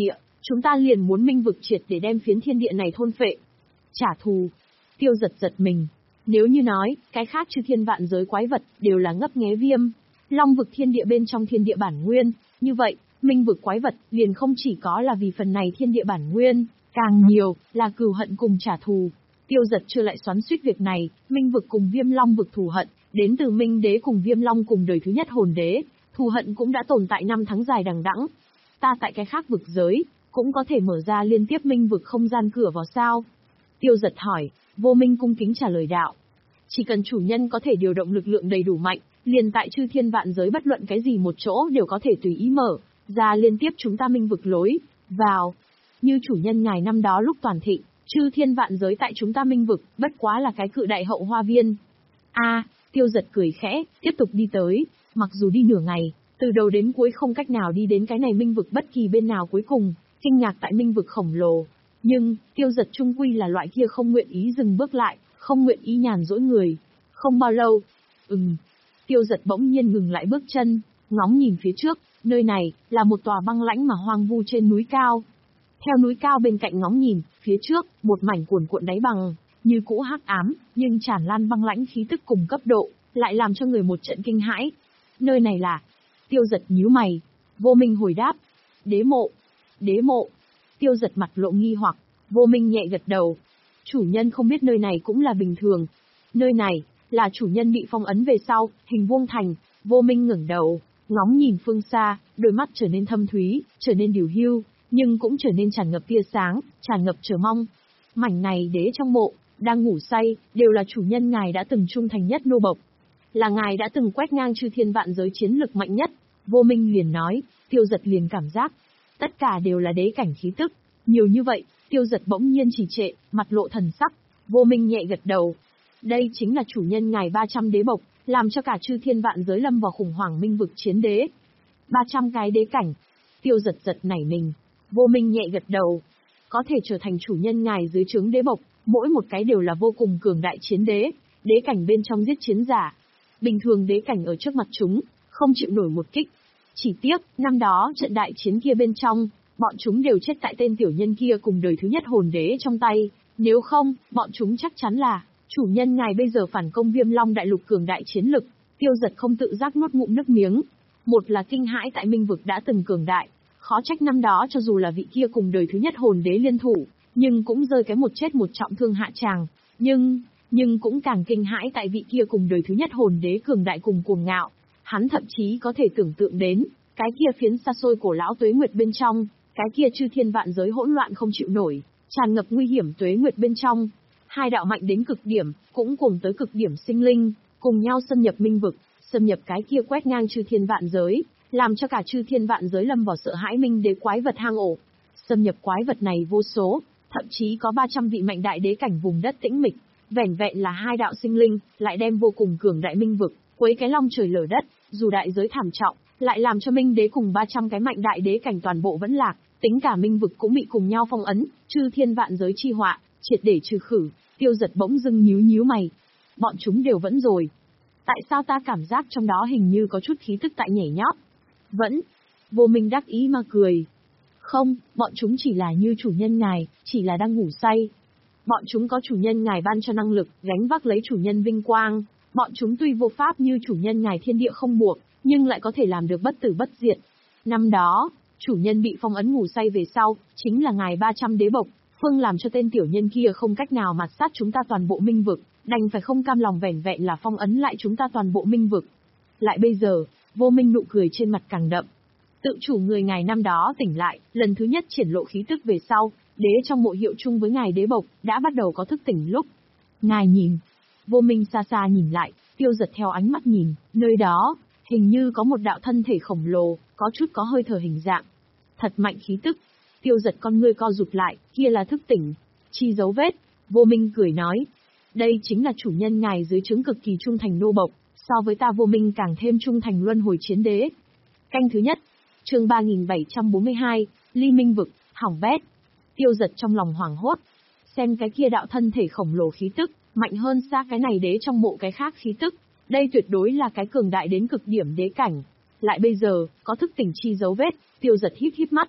Chúng ta liền muốn minh vực triệt để đem phiến thiên địa này thôn phệ. Trả thù. Tiêu Giật giật mình. Nếu như nói, cái khác chư thiên vạn giới quái vật đều là ngấp nghé viêm, long vực thiên địa bên trong thiên địa bản nguyên, như vậy, minh vực quái vật liền không chỉ có là vì phần này thiên địa bản nguyên, càng nhiều là cừu hận cùng trả thù. Tiêu Giật chưa lại xoắn xuýt việc này, minh vực cùng viêm long vực thù hận, đến từ minh đế cùng viêm long cùng đời thứ nhất hồn đế, thù hận cũng đã tồn tại năm tháng dài đằng đẵng. Ta tại cái khác vực giới, cũng có thể mở ra liên tiếp minh vực không gian cửa vào sao? Tiêu Giật hỏi. Vô Minh cung kính trả lời đạo. Chỉ cần chủ nhân có thể điều động lực lượng đầy đủ mạnh, liền tại chư thiên vạn giới bất luận cái gì một chỗ đều có thể tùy ý mở ra liên tiếp chúng ta minh vực lối vào. Như chủ nhân ngài năm đó lúc toàn thịnh, chư thiên vạn giới tại chúng ta minh vực, bất quá là cái cự đại hậu hoa viên. A, Tiêu Giật cười khẽ, tiếp tục đi tới, mặc dù đi nửa ngày, từ đầu đến cuối không cách nào đi đến cái này minh vực bất kỳ bên nào cuối cùng, kinh ngạc tại minh vực khổng lồ. Nhưng, Tiêu Giật trung quy là loại kia không nguyện ý dừng bước lại, không nguyện ý nhàn rỗi người. Không bao lâu, ừm, Tiêu Giật bỗng nhiên ngừng lại bước chân, ngóng nhìn phía trước, nơi này là một tòa băng lãnh mà hoang vu trên núi cao. Theo núi cao bên cạnh ngóng nhìn, phía trước, một mảnh cuồn cuộn đáy bằng, như cũ hắc ám, nhưng tràn lan băng lãnh khí tức cùng cấp độ, lại làm cho người một trận kinh hãi. Nơi này là... Tiêu Giật nhíu mày. Vô Minh hồi đáp. Đế mộ. Đế mộ. Tiêu Giật mặt lộ nghi hoặc. Vô Minh nhẹ gật đầu. Chủ nhân không biết nơi này cũng là bình thường. Nơi này, là chủ nhân bị phong ấn về sau, hình vuông thành. Vô Minh ngẩng đầu, ngóng nhìn phương xa, đôi mắt trở nên thâm thúy, trở nên điều hưu, nhưng cũng trở nên tràn ngập tia sáng, tràn ngập chờ mong. Mảnh này đế trong mộ, đang ngủ say, đều là chủ nhân ngài đã từng trung thành nhất nô bộc. Là ngài đã từng quét ngang chư thiên vạn giới chiến lực mạnh nhất. Vô Minh liền nói. Tiêu Giật liền cảm giác, tất cả đều là đế cảnh khí tức. Nhiều như vậy, Tiêu Giật bỗng nhiên trì trệ, mặt lộ thần sắc. Vô Minh nhẹ gật đầu. Đây chính là chủ nhân ngài ba trăm đế bộc, làm cho cả chư thiên vạn giới lâm vào khủng hoảng minh vực chiến đế. ba trăm cái đế cảnh. Tiêu Giật giật nảy mình. Vô Minh nhẹ gật đầu. Có thể trở thành chủ nhân ngài dưới trướng đế bộc, mỗi một cái đều là vô cùng cường đại chiến đế, đế cảnh bên trong giết chiến giả. Bình thường đế cảnh ở trước mặt chúng, không chịu nổi một kích. Chỉ tiếc, năm đó trận đại chiến kia bên trong, bọn chúng đều chết tại tên tiểu nhân kia cùng đời thứ nhất hồn đế trong tay. Nếu không, bọn chúng chắc chắn là, chủ nhân ngài bây giờ phản công Viêm Long đại lục cường đại chiến lực. Tiêu Giật không tự giác nuốt ngụm nước miếng. Một là kinh hãi tại minh vực đã từng cường đại, khó trách năm đó cho dù là vị kia cùng đời thứ nhất hồn đế liên thủ, nhưng cũng rơi cái một chết một trọng thương hạ tràng. Nhưng, nhưng cũng càng kinh hãi tại vị kia cùng đời thứ nhất hồn đế cường đại cùng cuồng ngạo. Hắn thậm chí có thể tưởng tượng đến, cái kia phiến xa xôi cổ lão tuế nguyệt bên trong, cái kia chư thiên vạn giới hỗn loạn không chịu nổi, tràn ngập nguy hiểm tuế nguyệt bên trong. Hai đạo mạnh đến cực điểm, cũng cùng tới cực điểm sinh linh, cùng nhau xâm nhập minh vực, xâm nhập cái kia quét ngang chư thiên vạn giới, làm cho cả chư thiên vạn giới lâm vào sợ hãi minh đế quái vật hang ổ. Xâm nhập quái vật này vô số, thậm chí có ba trăm vị mạnh đại đế cảnh vùng đất tĩnh mịch, vẻn vẹn là hai đạo sinh linh, lại đem vô cùng cường đại minh vực, quấy cái long trời lở đất, dù đại giới thảm trọng, lại làm cho minh đế cùng ba trăm cái mạnh đại đế cảnh toàn bộ vẫn lạc, tính cả minh vực cũng bị cùng nhau phong ấn, chư thiên vạn giới chi họa, triệt để trừ khử. Tiêu Giật bỗng dưng nhíu nhíu mày. Bọn chúng đều vẫn rồi. Tại sao ta cảm giác trong đó hình như có chút khí tức tại nhảy nhót? Vẫn. Vô Minh đắc ý mà cười. Không, bọn chúng chỉ là như chủ nhân ngài, chỉ là đang ngủ say. Bọn chúng có chủ nhân ngài ban cho năng lực, gánh vác lấy chủ nhân vinh quang. Bọn chúng tuy vô pháp như chủ nhân ngài thiên địa không buộc, nhưng lại có thể làm được bất tử bất diệt. Năm đó, chủ nhân bị phong ấn ngủ say về sau, chính là ngài ba trăm đế bộc, phương làm cho tên tiểu nhân kia không cách nào mạt sát chúng ta toàn bộ minh vực, đành phải không cam lòng vẻn vẹn là phong ấn lại chúng ta toàn bộ minh vực. Lại bây giờ, Vô Minh nụ cười trên mặt càng đậm. Tự chủ người ngài năm đó tỉnh lại, lần thứ nhất triển lộ khí tức về sau, đế trong mộ hiệu chung với ngài đế bộc, đã bắt đầu có thức tỉnh lúc. Ngài nhìn. Vô Minh xa xa nhìn lại, Tiêu Giật theo ánh mắt nhìn, nơi đó, hình như có một đạo thân thể khổng lồ, có chút có hơi thở hình dạng. Thật mạnh khí tức. Tiêu Giật con ngươi co rụt lại, kia là thức tỉnh. Chi dấu vết. Vô Minh cười nói. Đây chính là chủ nhân ngài dưới trướng cực kỳ trung thành nô bộc, so với ta Vô Minh càng thêm trung thành luân hồi chiến đế. Canh thứ nhất. Chương ba nghìn bảy trăm bốn mươi hai, Ly Minh vực, hỏng bét. Tiêu Giật trong lòng hoảng hốt. Xem cái kia đạo thân thể khổng lồ khí tức, mạnh hơn xa cái này đế trong mộ cái khác khí tức. Đây tuyệt đối là cái cường đại đến cực điểm đế cảnh. Lại bây giờ, có thức tỉnh chi dấu vết, Tiêu Giật híp híp mắt.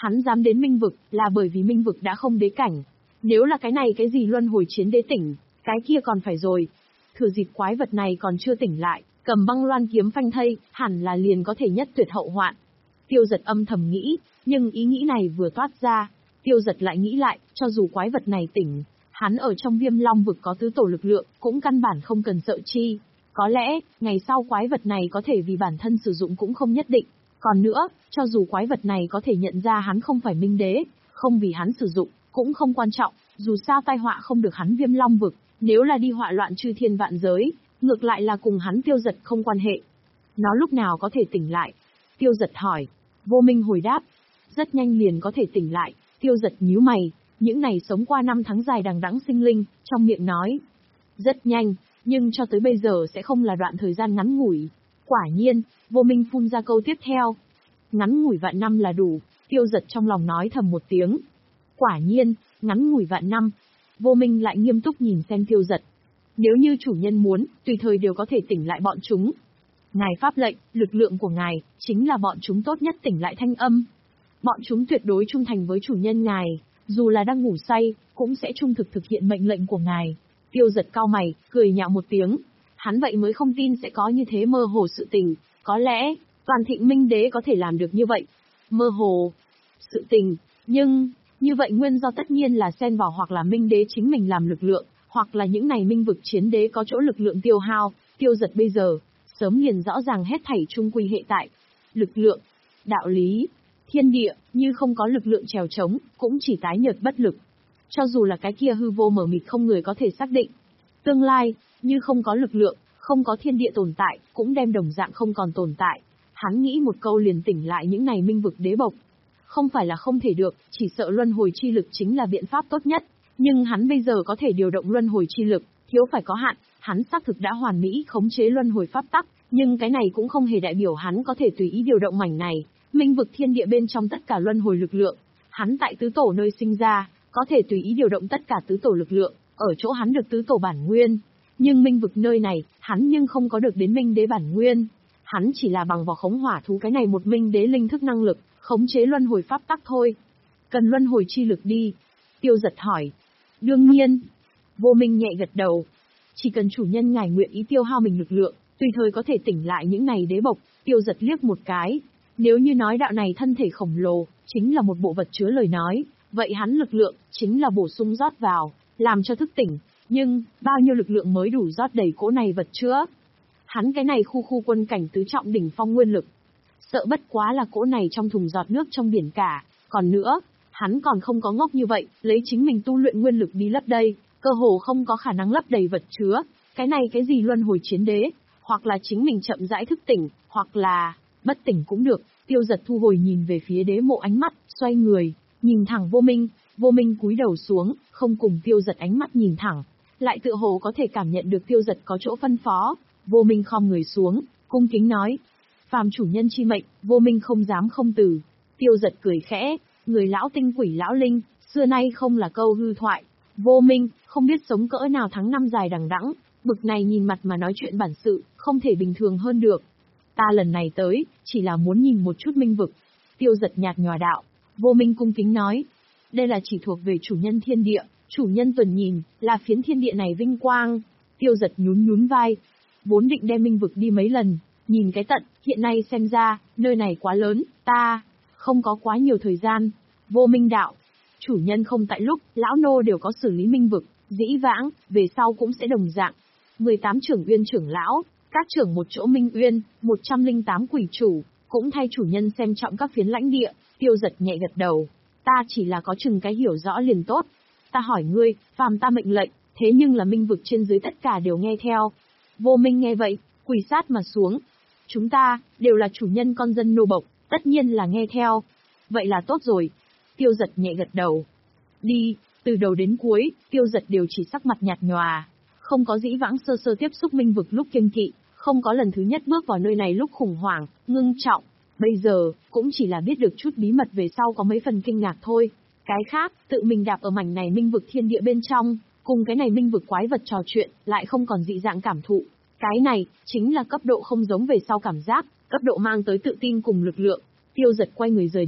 Hắn dám đến minh vực, là bởi vì minh vực đã không đế cảnh. Nếu là cái này cái gì luân hồi chiến đế tỉnh, cái kia còn phải rồi. Thừa dịp quái vật này còn chưa tỉnh lại, cầm băng loan kiếm phanh thây, hẳn là liền có thể nhất tuyệt hậu hoạn. Tiêu Giật âm thầm nghĩ, nhưng ý nghĩ này vừa toát ra, Tiêu Giật lại nghĩ lại, cho dù quái vật này tỉnh, hắn ở trong Viêm Long vực có tứ tổ lực lượng, cũng căn bản không cần sợ chi. Có lẽ, ngày sau quái vật này có thể vì bản thân sử dụng cũng không nhất định. Còn nữa, cho dù quái vật này có thể nhận ra hắn không phải minh đế, không vì hắn sử dụng, cũng không quan trọng, dù sao tai họa không được hắn Viêm Long vực, nếu là đi họa loạn chư thiên vạn giới, ngược lại là cùng hắn Tiêu Giật không quan hệ. Nó lúc nào có thể tỉnh lại? Tiêu Giật hỏi. Vô Minh hồi đáp. Rất nhanh liền có thể tỉnh lại. Tiêu Giật nhíu mày, những này sống qua năm tháng dài đằng đẵng sinh linh, trong miệng nói. Rất nhanh, nhưng cho tới bây giờ sẽ không là đoạn thời gian ngắn ngủi. Quả nhiên, Vô Minh phun ra câu tiếp theo. Ngắn ngủi vạn năm là đủ, Tiêu Giật trong lòng nói thầm một tiếng. Quả nhiên, ngắn ngủi vạn năm. Vô Minh lại nghiêm túc nhìn xem Tiêu Giật. Nếu như chủ nhân muốn, tùy thời đều có thể tỉnh lại bọn chúng. Ngài pháp lệnh, lực lượng của ngài, chính là bọn chúng tốt nhất tỉnh lại thanh âm. Bọn chúng tuyệt đối trung thành với chủ nhân ngài, dù là đang ngủ say, cũng sẽ trung thực thực hiện mệnh lệnh của ngài. Tiêu Giật cau mày, cười nhạo một tiếng. Hắn vậy mới không tin sẽ có như thế mơ hồ sự tình, có lẽ, toàn thịnh minh đế có thể làm được như vậy. Mơ hồ, sự tình, nhưng, như vậy nguyên do tất nhiên là xen vào hoặc là minh đế chính mình làm lực lượng, hoặc là những này minh vực chiến đế có chỗ lực lượng tiêu hao. Tiêu Giật bây giờ, sớm liền rõ ràng hết thảy trung quy hệ tại. Lực lượng, đạo lý, thiên địa, như không có lực lượng trèo trống, cũng chỉ tái nhợt bất lực. Cho dù là cái kia hư vô mờ mịt không người có thể xác định. Tương lai, như không có lực lượng, không có thiên địa tồn tại, cũng đem đồng dạng không còn tồn tại. Hắn nghĩ một câu liền tỉnh lại những này minh vực đế bộc. Không phải là không thể được, chỉ sợ luân hồi chi lực chính là biện pháp tốt nhất. Nhưng hắn bây giờ có thể điều động luân hồi chi lực, thiếu phải có hạn, hắn xác thực đã hoàn mỹ khống chế luân hồi pháp tắc, nhưng cái này cũng không hề đại biểu hắn có thể tùy ý điều động mảnh này, minh vực thiên địa bên trong tất cả luân hồi lực lượng. Hắn tại tứ tổ nơi sinh ra, có thể tùy ý điều động tất cả tứ tổ lực lượng, ở chỗ hắn được tứ tổ bản nguyên. Nhưng minh vực nơi này, hắn nhưng không có được đến minh đế bản nguyên. Hắn chỉ là bằng vào khống hỏa thú cái này một minh đế linh thức năng lực, khống chế luân hồi pháp tắc thôi. Cần luân hồi chi lực đi. Tiêu Giật hỏi. Đương nhiên. Vô Minh nhẹ gật đầu. Chỉ cần chủ nhân ngài nguyện ý tiêu hao mình lực lượng, tùy thời có thể tỉnh lại những này đế bộc. Tiêu Giật liếc một cái. Nếu như nói đạo này thân thể khổng lồ, chính là một bộ vật chứa lời nói, vậy hắn lực lượng, chính là bổ sung rót vào, làm cho thức tỉnh. Nhưng, bao nhiêu lực lượng mới đủ rót đầy cỗ này vật chứa? Hắn cái này khu khu quân cảnh tứ trọng đỉnh phong nguyên lực. Sợ bất quá là cỗ này trong thùng giọt nước trong biển cả. Còn nữa, hắn còn không có ngốc như vậy, lấy chính mình tu luyện nguyên lực đi lấp đầy, cơ hồ không có khả năng lấp đầy vật chứa. Cái này cái gì luân hồi chiến đế, hoặc là chính mình chậm rãi thức tỉnh, hoặc là bất tỉnh cũng được. Tiêu Giật thu hồi nhìn về phía đế mộ ánh mắt, xoay người, nhìn thẳng Vô Minh. Vô Minh cúi đầu xuống, không cùng Tiêu Giật ánh mắt nhìn thẳng, lại tựa hồ có thể cảm nhận được Tiêu Giật có chỗ phân phó. Vô Minh khom người xuống, cung kính nói. Phàm chủ nhân chi mệnh, Vô Minh không dám không từ. Tiêu Giật cười khẽ, người lão tinh quỷ lão linh, xưa nay không là câu hư thoại. Vô Minh, không biết sống cỡ nào tháng năm dài đằng đẵng, bực này nhìn mặt mà nói chuyện bản sự, không thể bình thường hơn được. Ta lần này tới, chỉ là muốn nhìn một chút minh vực. Tiêu Giật nhạt nhòa đạo. Vô Minh cung kính nói. Đây là chỉ thuộc về chủ nhân thiên địa, chủ nhân tuần nhìn, là phiến thiên địa này vinh quang. Tiêu Giật nhún nhún vai. Vốn định đem minh vực đi mấy lần, nhìn cái tận, hiện nay xem ra, nơi này quá lớn, ta không có quá nhiều thời gian. Vô Minh đạo. Chủ nhân không tại lúc, lão nô đều có xử lý minh vực, dĩ vãng, về sau cũng sẽ đồng dạng. mười tám trưởng uyên trưởng lão, các trưởng một chỗ minh uyên, một trăm lẻ tám quỷ chủ, cũng thay chủ nhân xem trọng các phiến lãnh địa. Tiêu Giật nhẹ gật đầu. Ta chỉ là có chừng cái hiểu rõ liền tốt. Ta hỏi ngươi, phàm ta mệnh lệnh, thế nhưng là minh vực trên dưới tất cả đều nghe theo. Vô Minh nghe vậy, quỳ sát mà xuống. Chúng ta, đều là chủ nhân con dân nô bộc, tất nhiên là nghe theo. Vậy là tốt rồi. Tiêu Giật nhẹ gật đầu. Đi, từ đầu đến cuối, Tiêu Giật đều chỉ sắc mặt nhạt nhòa. Không có dĩ vãng sơ sơ tiếp xúc minh vực lúc kiêng kỵ, không có lần thứ nhất bước vào nơi này lúc khủng hoảng, ngưng trọng. Bây giờ, cũng chỉ là biết được chút bí mật về sau có mấy phần kinh ngạc thôi. Cái khác, tự mình đạp ở mảnh này minh vực thiên địa bên trong, cùng cái này minh vực quái vật trò chuyện, lại không còn dị dạng cảm thụ. Cái này, chính là cấp độ không giống về sau cảm giác, cấp độ mang tới tự tin cùng lực lượng. Tiêu Giật quay người rời đi.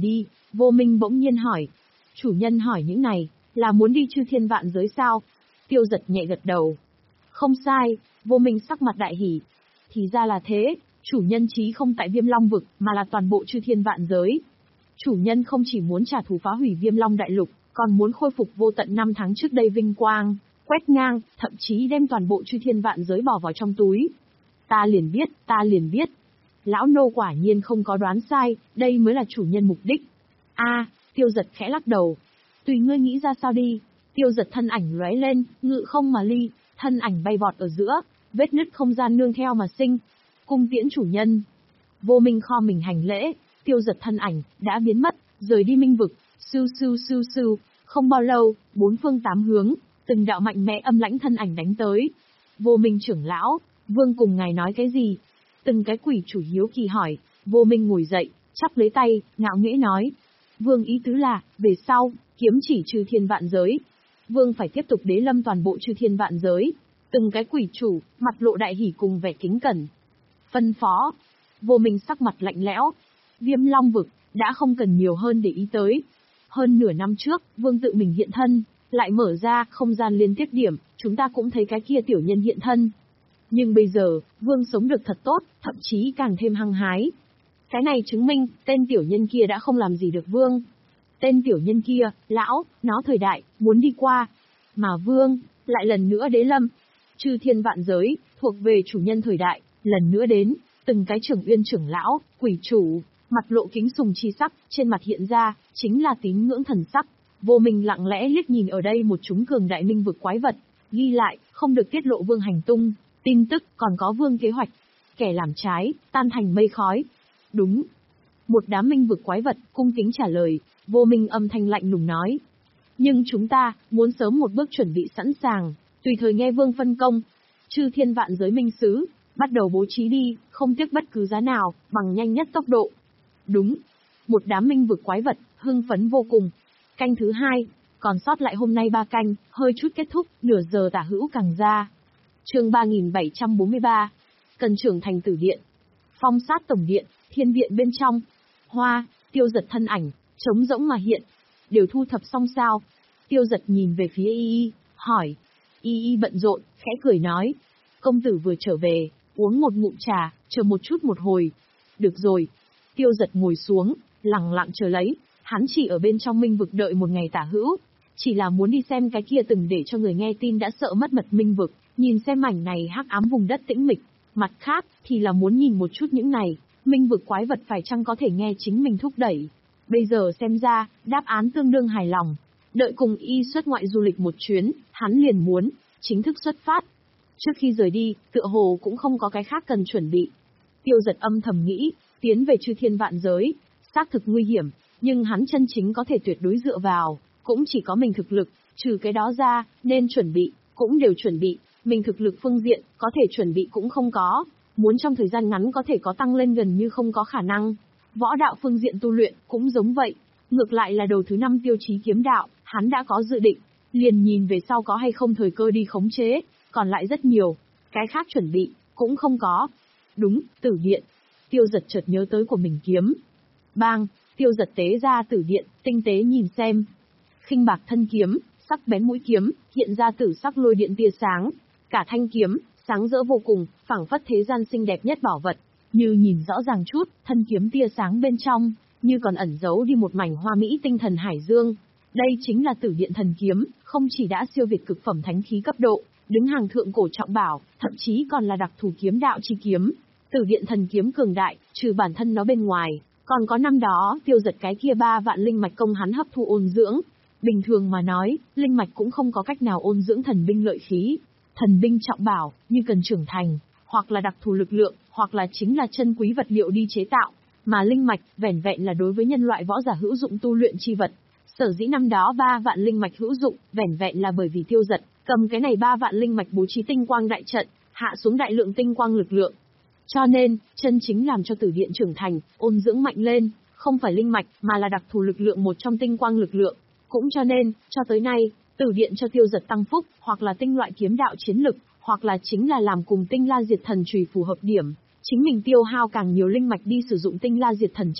Vô Minh bỗng nhiên hỏi. Chủ nhân hỏi những này, là muốn đi chư thiên vạn giới sao? Tiêu Giật nhẹ gật đầu. Không sai, Vô Minh sắc mặt đại hỉ. Thì ra là thế, chủ nhân chí không tại Viêm Long vực, mà là toàn bộ chư thiên vạn giới. Chủ nhân không chỉ muốn trả thù phá hủy Viêm Long đại lục, còn muốn khôi phục vô tận năm tháng trước đây vinh quang, quét ngang, thậm chí đem toàn bộ chư thiên vạn giới bỏ vào trong túi. Ta liền biết, ta liền biết. Lão nô quả nhiên không có đoán sai, đây mới là chủ nhân mục đích. A, Tiêu Giật khẽ lắc đầu. Tùy ngươi nghĩ ra sao đi. Tiêu Giật thân ảnh lóe lên, ngự không mà ly, thân ảnh bay vọt ở giữa, vết nứt không gian nương theo mà sinh. Cung tiễn chủ nhân. Vô Minh kho mình hành lễ, Tiêu Giật thân ảnh đã biến mất, rời đi minh vực. Sưu sưu sưu sưu, không bao lâu, bốn phương tám hướng, từng đạo mạnh mẽ âm lãnh thân ảnh đánh tới. Vô Minh trưởng lão, vương cùng ngài nói cái gì? Từng cái quỷ chủ hiếu kỳ hỏi. Vô Minh ngồi dậy, chắp lấy tay, ngạo nghễ nói. Vương ý tứ là, về sau, kiếm chỉ chư thiên vạn giới. Vương phải tiếp tục đế lâm toàn bộ chư thiên vạn giới. Từng cái quỷ chủ, mặt lộ đại hỉ cùng vẻ kính cẩn. Phân phó. Vô Minh sắc mặt lạnh lẽo. Viêm Long vực, đã không cần nhiều hơn để ý tới. Hơn nửa năm trước, Vương tự mình hiện thân, lại mở ra không gian liên tiếp điểm, chúng ta cũng thấy cái kia tiểu nhân hiện thân. Nhưng bây giờ, Vương sống được thật tốt, thậm chí càng thêm hăng hái. Cái này chứng minh, tên tiểu nhân kia đã không làm gì được Vương. Tên tiểu nhân kia, lão, nó thời đại, muốn đi qua. Mà Vương, lại lần nữa đế lâm. Chư thiên vạn giới, thuộc về chủ nhân thời đại, lần nữa đến, từng cái trưởng uyên trưởng lão, quỷ chủ, mặt lộ kính sùng chi sắc, trên mặt hiện ra, chính là tín ngưỡng thần sắc. Vô Minh lặng lẽ liếc nhìn ở đây một chúng cường đại minh vực quái vật, ghi lại, không được tiết lộ Vương hành tung, tin tức, còn có Vương kế hoạch. Kẻ làm trái, tan thành mây khói. Đúng. Một đám minh vực quái vật, cung kính trả lời, Vô Minh âm thanh lạnh lùng nói. Nhưng chúng ta, muốn sớm một bước chuẩn bị sẵn sàng, tùy thời nghe Vương phân công. Chư thiên vạn giới minh sứ, bắt đầu bố trí đi, không tiếc bất cứ giá nào, bằng nhanh nhất tốc độ. Đúng. Một đám minh vực quái vật, hưng phấn vô cùng. Canh thứ hai, còn sót lại hôm nay ba canh, hơi chút kết thúc, nửa giờ tả hữu càng ra. Chương ba nghìn bảy trăm bốn mươi ba. Cần trưởng thành tử điện. Phong sát tổng điện, thiên viện bên trong. Hoa, Tiêu Giật thân ảnh, trống rỗng mà hiện. Đều thu thập xong sao? Tiêu Giật nhìn về phía Y Y, hỏi. Y Y bận rộn, khẽ cười nói. Công tử vừa trở về, uống một ngụm trà, chờ một chút một hồi. Được rồi. Tiêu Giật ngồi xuống, lặng lặng chờ lấy. Hắn chỉ ở bên trong minh vực đợi một ngày tả hữu. Chỉ là muốn đi xem cái kia từng để cho người nghe tin đã sợ mất mật minh vực, nhìn xem mảnh này hắc ám vùng đất tĩnh mịch. Mặt khác, thì là muốn nhìn một chút những này, minh vực quái vật phải chăng có thể nghe chính mình thúc đẩy. Bây giờ xem ra, đáp án tương đương hài lòng. Đợi cùng Y xuất ngoại du lịch một chuyến, hắn liền muốn, chính thức xuất phát. Trước khi rời đi, tựa hồ cũng không có cái khác cần chuẩn bị. Tiêu Giật âm thầm nghĩ, tiến về chư thiên vạn giới, xác thực nguy hiểm, nhưng hắn chân chính có thể tuyệt đối dựa vào, cũng chỉ có mình thực lực, trừ cái đó ra, nên chuẩn bị, cũng đều chuẩn bị, mình thực lực phương diện, có thể chuẩn bị cũng không có, muốn trong thời gian ngắn có thể có tăng lên gần như không có khả năng. Võ đạo phương diện tu luyện, cũng giống vậy, ngược lại là đầu thứ năm tiêu chí kiếm đạo, hắn đã có dự định, liền nhìn về sau có hay không thời cơ đi khống chế, còn lại rất nhiều, cái khác chuẩn bị, cũng không có. Đúng, tử điện. Tiêu Giật chợt nhớ tới của mình kiếm. Bang, Tiêu Giật tế ra tử điện, tinh tế nhìn xem. Khinh bạc thân kiếm, sắc bén mũi kiếm, hiện ra tử sắc lôi điện tia sáng. Cả thanh kiếm, sáng rỡ vô cùng, phảng phất thế gian xinh đẹp nhất bảo vật. Như nhìn rõ ràng chút, thân kiếm tia sáng bên trong, như còn ẩn giấu đi một mảnh hoa mỹ tinh thần hải dương. Đây chính là tử điện thần kiếm, không chỉ đã siêu việt cực phẩm thánh khí cấp độ, đứng hàng thượng cổ trọng bảo, thậm chí còn là đặc thù kiếm đạo chi kiếm. Tử điện thần kiếm cường đại, trừ bản thân nó bên ngoài, còn có năm đó Tiêu Giật cái kia ba vạn linh mạch công hắn hấp thu ôn dưỡng. Bình thường mà nói, linh mạch cũng không có cách nào ôn dưỡng thần binh lợi khí. Thần binh trọng bảo, như cần trưởng thành, hoặc là đặc thù lực lượng, hoặc là chính là chân quý vật liệu đi chế tạo, mà linh mạch, vẻn vẹn là đối với nhân loại võ giả hữu dụng tu luyện chi vật. Sở dĩ năm đó ba vạn linh mạch hữu dụng, vẻn vẹn là bởi vì Tiêu Giật cầm cái này ba vạn linh mạch bố trí tinh quang đại trận, hạ xuống đại lượng tinh quang lực lượng. Cho nên, chân chính làm cho tử điện trưởng thành, ôn dưỡng mạnh lên, không phải linh mạch, mà là đặc thù lực lượng một trong tinh quang lực lượng. Cũng cho nên, cho tới nay, tử điện cho Tiêu Giật tăng phúc, hoặc là tinh loại kiếm đạo chiến lực, hoặc là chính là làm cùng tinh la diệt thần chùy phù hợp điểm, chính mình tiêu hao càng nhiều linh mạch đi sử dụng tinh la diệt thần trận,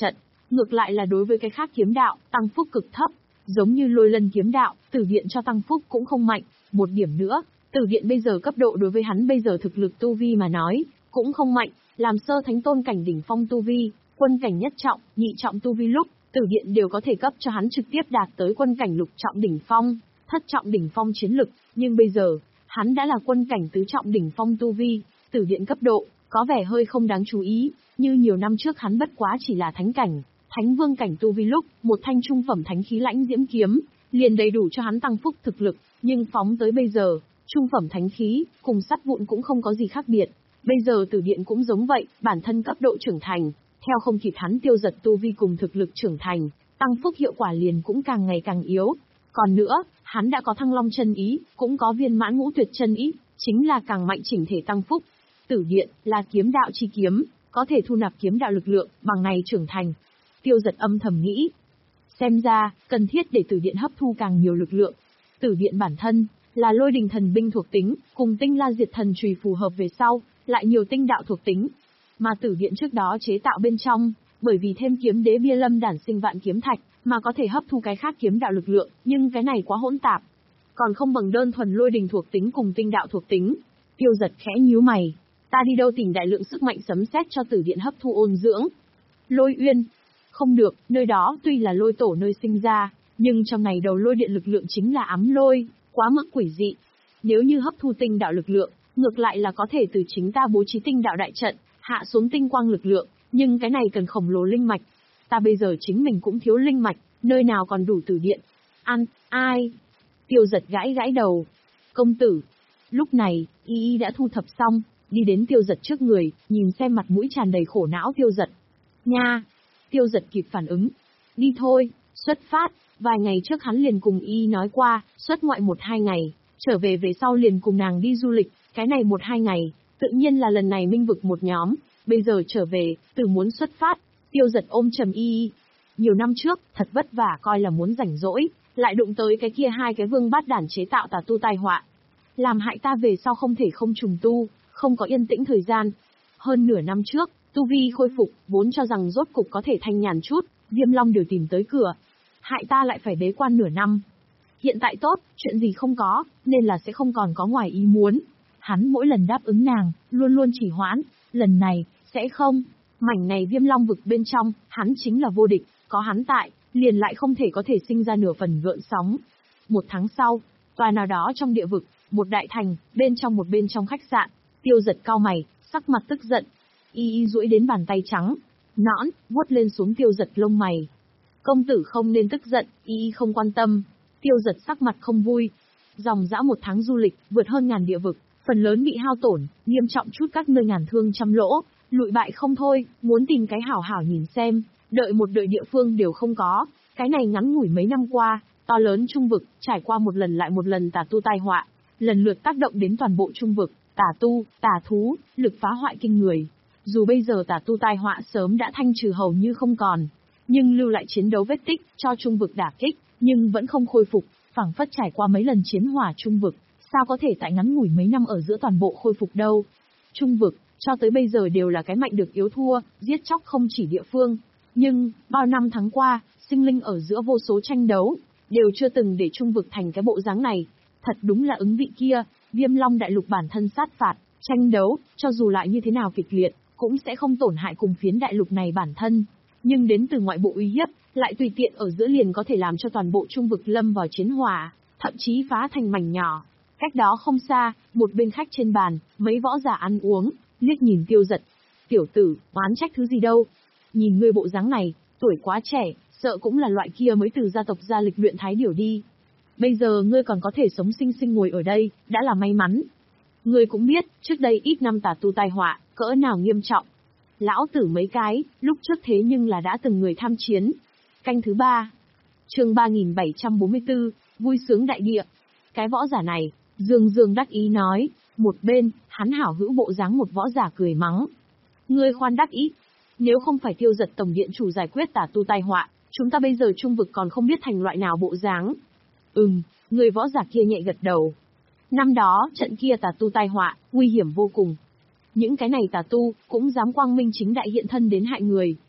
Ngược lại là đối với cái khác kiếm đạo, tăng phúc cực thấp. Giống như Lôi Lân kiếm đạo, Tử Điện cho tăng phúc cũng không mạnh. Một điểm nữa, Tử Điện bây giờ cấp độ đối với hắn bây giờ thực lực tu vi mà nói, cũng không mạnh. Làm sơ thánh tôn cảnh đỉnh phong tu vi, quân cảnh nhất trọng, nhị trọng tu vi lúc, Tử Điện đều có thể cấp cho hắn trực tiếp đạt tới quân cảnh lục trọng đỉnh phong, thất trọng đỉnh phong chiến lực. Nhưng bây giờ, hắn đã là quân cảnh tứ trọng đỉnh phong tu vi, Tử Điện cấp độ, có vẻ hơi không đáng chú ý. Như nhiều năm trước hắn bất quá chỉ là thánh cảnh, thánh vương cảnh tu vi lúc, một thanh trung phẩm thánh khí lãnh diễm kiếm, liền đầy đủ cho hắn tăng phúc thực lực. Nhưng phóng tới bây giờ, trung phẩm thánh khí, cùng sắt vụn cũng không có gì khác biệt. Bây giờ Tử Điện cũng giống vậy, bản thân cấp độ trưởng thành, theo không kịp hắn Tiêu Dật tu vi cùng thực lực trưởng thành, tăng phúc hiệu quả liền cũng càng ngày càng yếu. Còn nữa, hắn đã có Thăng Long chân ý, cũng có Viên Mãn Ngũ Tuyệt chân ý, chính là càng mạnh chỉnh thể tăng phúc. Tử Điện là kiếm đạo chi kiếm, có thể thu nạp kiếm đạo lực lượng, bằng này trưởng thành. Tiêu Dật âm thầm nghĩ, xem ra, cần thiết để Tử Điện hấp thu càng nhiều lực lượng. Tử Điện bản thân là Lôi Đình thần binh thuộc tính, cùng Tinh La Diệt thần chùy phù hợp về sau, lại nhiều tinh đạo thuộc tính. Mà Tử Điện trước đó chế tạo bên trong, bởi vì thêm kiếm đế bia lâm đản sinh vạn kiếm thạch, mà có thể hấp thu cái khác kiếm đạo lực lượng, nhưng cái này quá hỗn tạp, còn không bằng đơn thuần Lôi Đình thuộc tính cùng tinh đạo thuộc tính. Tiêu Dật khẽ nhíu mày, ta đi đâu tìm đại lượng sức mạnh sấm sét cho Tử Điện hấp thu ôn dưỡng? Lôi Uyên? Không được, nơi đó tuy là lôi tổ nơi sinh ra, nhưng trong này đầu lôi điện lực lượng chính là ám lôi, quá mức quỷ dị. Nếu như hấp thu tinh đạo lực lượng, ngược lại là có thể từ chính ta bố trí tinh đạo đại trận, hạ xuống tinh quang lực lượng, nhưng cái này cần khổng lồ linh mạch. Ta bây giờ chính mình cũng thiếu linh mạch, nơi nào còn đủ Tử Điện? Ăn, ai? Tiêu Dật gãi gãi đầu. Công tử. Lúc này, Y Y đã thu thập xong, đi đến Tiêu Dật trước người, nhìn xem mặt mũi tràn đầy khổ não Tiêu Dật. Nha! Tiêu Dật kịp phản ứng. Đi thôi, xuất phát. Vài ngày trước hắn liền cùng Y nói qua, xuất ngoại một hai ngày, trở về về sau liền cùng nàng đi du lịch, cái này một hai ngày, tự nhiên là lần này minh vực một nhóm, bây giờ trở về, từ muốn xuất phát. Tiêu Dật ôm trầm Y. Nhiều năm trước, thật vất vả coi là muốn rảnh rỗi, lại đụng tới cái kia hai cái vương bát đản chế tạo tà tu tai họa, làm hại ta về sau không thể không trùng tu, không có yên tĩnh thời gian. Hơn nửa năm trước, tu vi khôi phục, vốn cho rằng rốt cục có thể thanh nhàn chút, Viêm Long đều tìm tới cửa, hại ta lại phải bế quan nửa năm. Hiện tại tốt, chuyện gì không có, nên là sẽ không còn có ngoài ý muốn. Hắn mỗi lần đáp ứng nàng, luôn luôn chỉ hoãn, lần này, sẽ không. Mảnh này Viêm Long vực bên trong, hắn chính là vô địch, có hắn tại, liền lại không thể có thể sinh ra nửa phần gợn sóng. Một tháng sau, tòa nào đó trong địa vực, một đại thành, bên trong một bên trong khách sạn, Tiêu Dật cau mày, sắc mặt tức giận. Y Y duỗi đến bàn tay trắng, nõn, vuốt lên xuống Tiêu Dật lông mày. Công tử không nên tức giận, Y Y không quan tâm. Tiêu Dật sắc mặt không vui. Dòng dã một tháng du lịch, vượt hơn ngàn địa vực, phần lớn bị hao tổn, nghiêm trọng chút các nơi ngàn thương trăm lỗ, lụi bại không thôi, muốn tìm cái hảo hảo nhìn xem, đợi một đợi địa phương đều không có. Cái này ngắn ngủi mấy năm qua, to lớn trung vực, trải qua một lần lại một lần tà tu tai họa, lần lượt tác động đến toàn bộ trung vực, tà tu, tà thú, lực phá hoại kinh người. Dù bây giờ tà tu tai họa sớm đã thanh trừ hầu như không còn, nhưng lưu lại chiến đấu vết tích, cho trung vực đả kích, nhưng vẫn không khôi phục, phảng phất trải qua mấy lần chiến hỏa trung vực, sao có thể tại ngắn ngủi mấy năm ở giữa toàn bộ khôi phục đâu. Trung vực, cho tới bây giờ đều là cái mạnh được yếu thua, giết chóc không chỉ địa phương. Nhưng, bao năm tháng qua, sinh linh ở giữa vô số tranh đấu, đều chưa từng để trung vực thành cái bộ dáng này. Thật đúng là ứng vị kia, Viêm Long đại lục bản thân sát phạt, tranh đấu, cho dù lại như thế nào kịch liệt, cũng sẽ không tổn hại cùng phiến đại lục này bản thân. Nhưng đến từ ngoại bộ uy hiếp, lại tùy tiện ở giữa liền có thể làm cho toàn bộ trung vực lâm vào chiến hỏa, thậm chí phá thành mảnh nhỏ. Cách đó không xa, một bên khách trên bàn, mấy võ giả ăn uống, liếc nhìn Tiêu Dật. Tiểu tử, oán trách thứ gì đâu. Nhìn ngươi bộ dáng này, tuổi quá trẻ, sợ cũng là loại kia mới từ gia tộc ra lịch luyện thái điểu đi. Bây giờ ngươi còn có thể sống sinh sinh ngồi ở đây, đã là may mắn. Ngươi cũng biết, trước đây ít năm tà tu tai họa, cỡ nào nghiêm trọng. Lão tử mấy cái, lúc trước thế nhưng là đã từng người tham chiến. Canh thứ ba. Chương ba nghìn bảy trăm bốn mươi tư, vui sướng đại địa. Cái võ giả này, dương dương đắc ý nói, một bên, hắn hảo hữu bộ dáng một võ giả cười mắng. Ngươi khoan đắc ý, nếu không phải Tiêu Dật tổng điện chủ giải quyết tà tu tai họa, chúng ta bây giờ trung vực còn không biết thành loại nào bộ dáng. Ừm, người võ giả kia nhẹ gật đầu. Năm đó, trận kia tà tu tai họa, nguy hiểm vô cùng. Những cái này tà tu, cũng dám quang minh chính đại hiện thân đến hại người.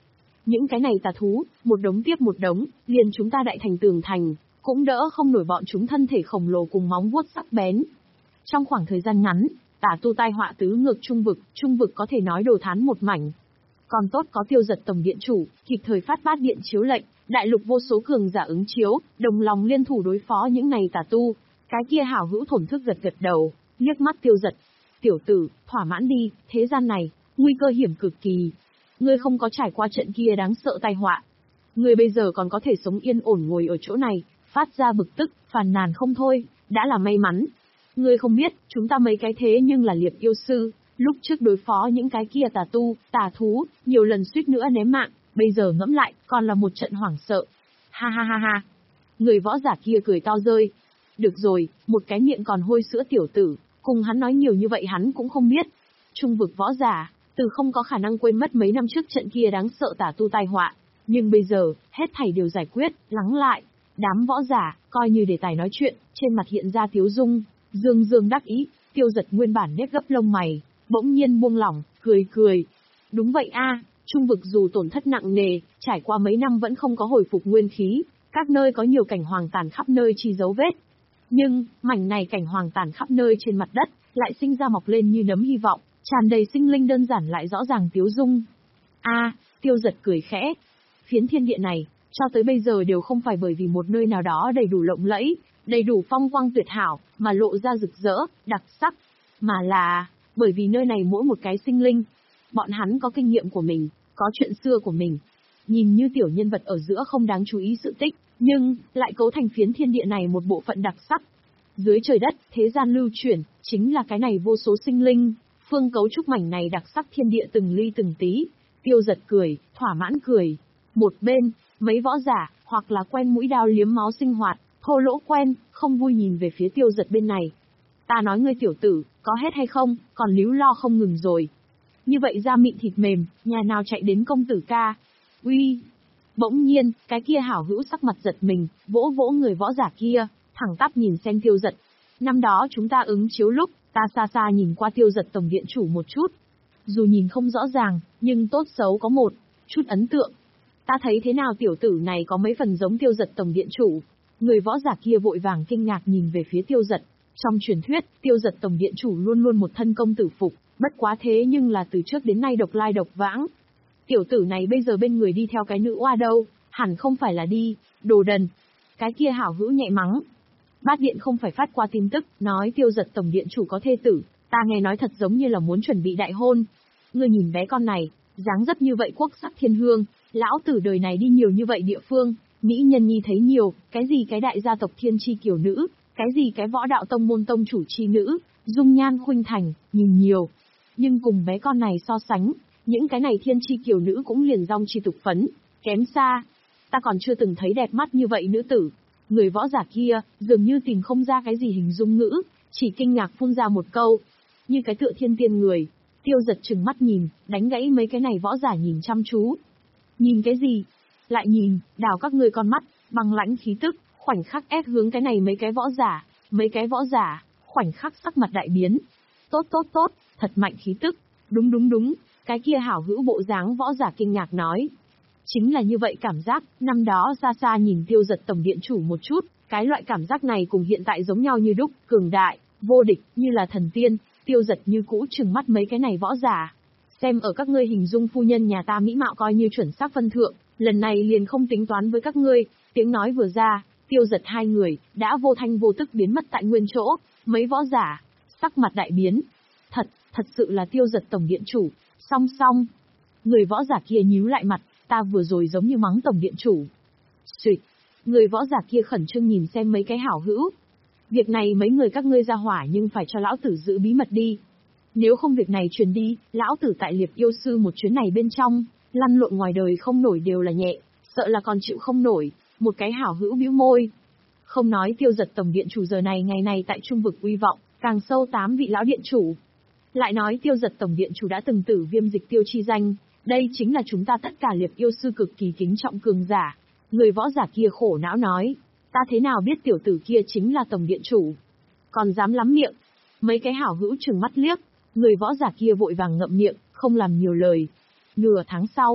Những cái này tà thú, một đống tiếp một đống, liền chúng ta đại thành tường thành, cũng đỡ không nổi bọn chúng thân thể khổng lồ cùng móng vuốt sắc bén. Trong khoảng thời gian ngắn, tà tu tai họa tứ ngược trung vực, trung vực có thể nói đồ thán một mảnh. Còn tốt có Tiêu Giật tổng điện chủ, kịp thời phát bát điện chiếu lệnh, đại lục vô số cường giả ứng chiếu, đồng lòng liên thủ đối phó những này tà tu. Cái kia hảo hữu thổn thức gật gật đầu, liếc mắt Tiêu Giật. Tiểu tử, thỏa mãn đi, thế gian này, nguy cơ hiểm cực kỳ. Ngươi không có trải qua trận kia đáng sợ tai họa. Ngươi bây giờ còn có thể sống yên ổn ngồi ở chỗ này, phát ra bực tức, phàn nàn không thôi, đã là may mắn. Ngươi không biết, chúng ta mấy cái thế nhưng là liệp yêu sư, lúc trước đối phó những cái kia tà tu, tà thú, nhiều lần suýt nữa ném mạng, bây giờ ngẫm lại, còn là một trận hoảng sợ. Ha ha ha ha. Người võ giả kia cười to rơi. Được rồi, một cái miệng còn hôi sữa tiểu tử, cùng hắn nói nhiều như vậy hắn cũng không biết. Trung vực võ giả, từ không có khả năng quên mất mấy năm trước trận kia đáng sợ tà tu tai họa. Nhưng bây giờ, hết thảy đều giải quyết, lắng lại. Đám võ giả, coi như đề tài nói chuyện, trên mặt hiện ra tiếu dung, dương dương đắc ý, Tiêu Giật nguyên bản nếp gấp lông mày, bỗng nhiên buông lỏng, cười cười. Đúng vậy a, trung vực dù tổn thất nặng nề, trải qua mấy năm vẫn không có hồi phục nguyên khí, các nơi có nhiều cảnh hoàng tàn khắp nơi chi dấu vết. Nhưng, mảnh này cảnh hoàng tàn khắp nơi trên mặt đất, lại sinh ra mọc lên như nấm hy vọng, tràn đầy sinh linh đơn giản lại rõ ràng tiếu dung. A, Tiêu Giật cười khẽ. Phiến thiên địa này, cho tới bây giờ đều không phải bởi vì một nơi nào đó đầy đủ lộng lẫy, đầy đủ phong quang tuyệt hảo, mà lộ ra rực rỡ, đặc sắc, mà là, bởi vì nơi này mỗi một cái sinh linh, bọn hắn có kinh nghiệm của mình, có chuyện xưa của mình. Nhìn như tiểu nhân vật ở giữa không đáng chú ý sự tích, nhưng, lại cấu thành phiến thiên địa này một bộ phận đặc sắc. Dưới trời đất, thế gian lưu chuyển, chính là cái này vô số sinh linh, phương cấu trúc mảnh này đặc sắc thiên địa từng ly từng tí. Tiêu Giật cười, thỏa mãn cười. Một bên, mấy võ giả, hoặc là quen mũi đao liếm máu sinh hoạt, thô lỗ quen, không vui nhìn về phía Tiêu Giật bên này. Ta nói ngươi tiểu tử, có hết hay không, còn líu lo không ngừng rồi. Như vậy da mịn thịt mềm, nhà nào chạy đến công tử ca. Uy! Bỗng nhiên, cái kia hảo hữu sắc mặt giật mình, vỗ vỗ người võ giả kia, thẳng tắp nhìn xem Tiêu Giật. Năm đó chúng ta ứng chiếu lúc, ta xa xa nhìn qua Tiêu Giật tổng điện chủ một chút. Dù nhìn không rõ ràng, nhưng tốt xấu có một chút ấn tượng. Ta thấy thế nào tiểu tử này có mấy phần giống Tiêu Giật tổng điện chủ. Người võ giả kia vội vàng kinh ngạc nhìn về phía Tiêu Giật. Trong truyền thuyết, Tiêu Giật tổng điện chủ luôn luôn một thân công tử phục, bất quá thế nhưng là từ trước đến nay độc lai độc vãng. Tiểu tử này bây giờ bên người đi theo cái nữ oa đâu, hẳn không phải là đi, đồ đần. Cái kia hảo hữu nhẹ mắng. Bát điện không phải phát qua tin tức, nói Tiêu Giật tổng điện chủ có thê tử, ta nghe nói thật giống như là muốn chuẩn bị đại hôn. Ngươi nhìn bé con này, dáng dấp như vậy quốc sắc thiên hương, lão tử đời này đi nhiều như vậy địa phương, mỹ nhân nhi thấy nhiều, cái gì cái đại gia tộc thiên chi kiều nữ, cái gì cái võ đạo tông môn tông chủ chi nữ, dung nhan khuynh thành, nhìn nhiều. Nhưng cùng bé con này so sánh, những cái này thiên chi kiều nữ cũng liền rong chi tục phấn, kém xa. Ta còn chưa từng thấy đẹp mắt như vậy nữ tử. Người võ giả kia, dường như tìm không ra cái gì hình dung ngữ, chỉ kinh ngạc phun ra một câu. Như cái tựa thiên tiên người. Tiêu Giật trừng mắt nhìn, đánh gãy mấy cái này võ giả nhìn chăm chú. Nhìn cái gì? Lại nhìn, đào các ngươi con mắt, băng lãnh khí tức, khoảnh khắc ép hướng cái này mấy cái võ giả, mấy cái võ giả, khoảnh khắc sắc mặt đại biến. Tốt tốt tốt, thật mạnh khí tức. Đúng đúng đúng, cái kia hảo hữu bộ dáng võ giả kinh ngạc nói. Chính là như vậy cảm giác, năm đó xa xa nhìn Tiêu Giật tổng điện chủ một chút, cái loại cảm giác này cùng hiện tại giống nhau như đúc, cường đại, vô địch, như là thần tiên. Tiêu Giật như cũ trừng mắt mấy cái này võ giả. Xem ở các ngươi hình dung phu nhân nhà ta mỹ mạo coi như chuẩn xác phân thượng, lần này liền không tính toán với các ngươi. Tiếng nói vừa ra, Tiêu Giật hai người, đã vô thanh vô tức biến mất tại nguyên chỗ, mấy võ giả, sắc mặt đại biến. Thật, thật sự là Tiêu Giật tổng điện chủ, song song. Người võ giả kia nhíu lại mặt, ta vừa rồi giống như mắng tổng điện chủ. Xuyệt, người võ giả kia khẩn trương nhìn xem mấy cái hảo hữu. Việc này mấy người các ngươi ra hỏa nhưng phải cho lão tử giữ bí mật đi. Nếu không việc này truyền đi, lão tử tại liệp yêu sư một chuyến này bên trong, lăn lộn ngoài đời không nổi đều là nhẹ, sợ là còn chịu không nổi. Một cái hảo hữu bĩu môi. Không nói Tiêu Giật tổng điện chủ giờ này ngày này tại trung vực uy vọng, càng sâu tám vị lão điện chủ. Lại nói Tiêu Giật tổng điện chủ đã từng tử viêm dịch tiêu chi danh, đây chính là chúng ta tất cả liệp yêu sư cực kỳ kính trọng cường giả. Người võ giả kia khổ não nói, ta thế nào biết tiểu tử kia chính là tổng điện chủ. Còn dám lắm miệng. Mấy cái hảo hữu trừng mắt liếc, người võ giả kia vội vàng ngậm miệng, không làm nhiều lời. Nửa tháng sau,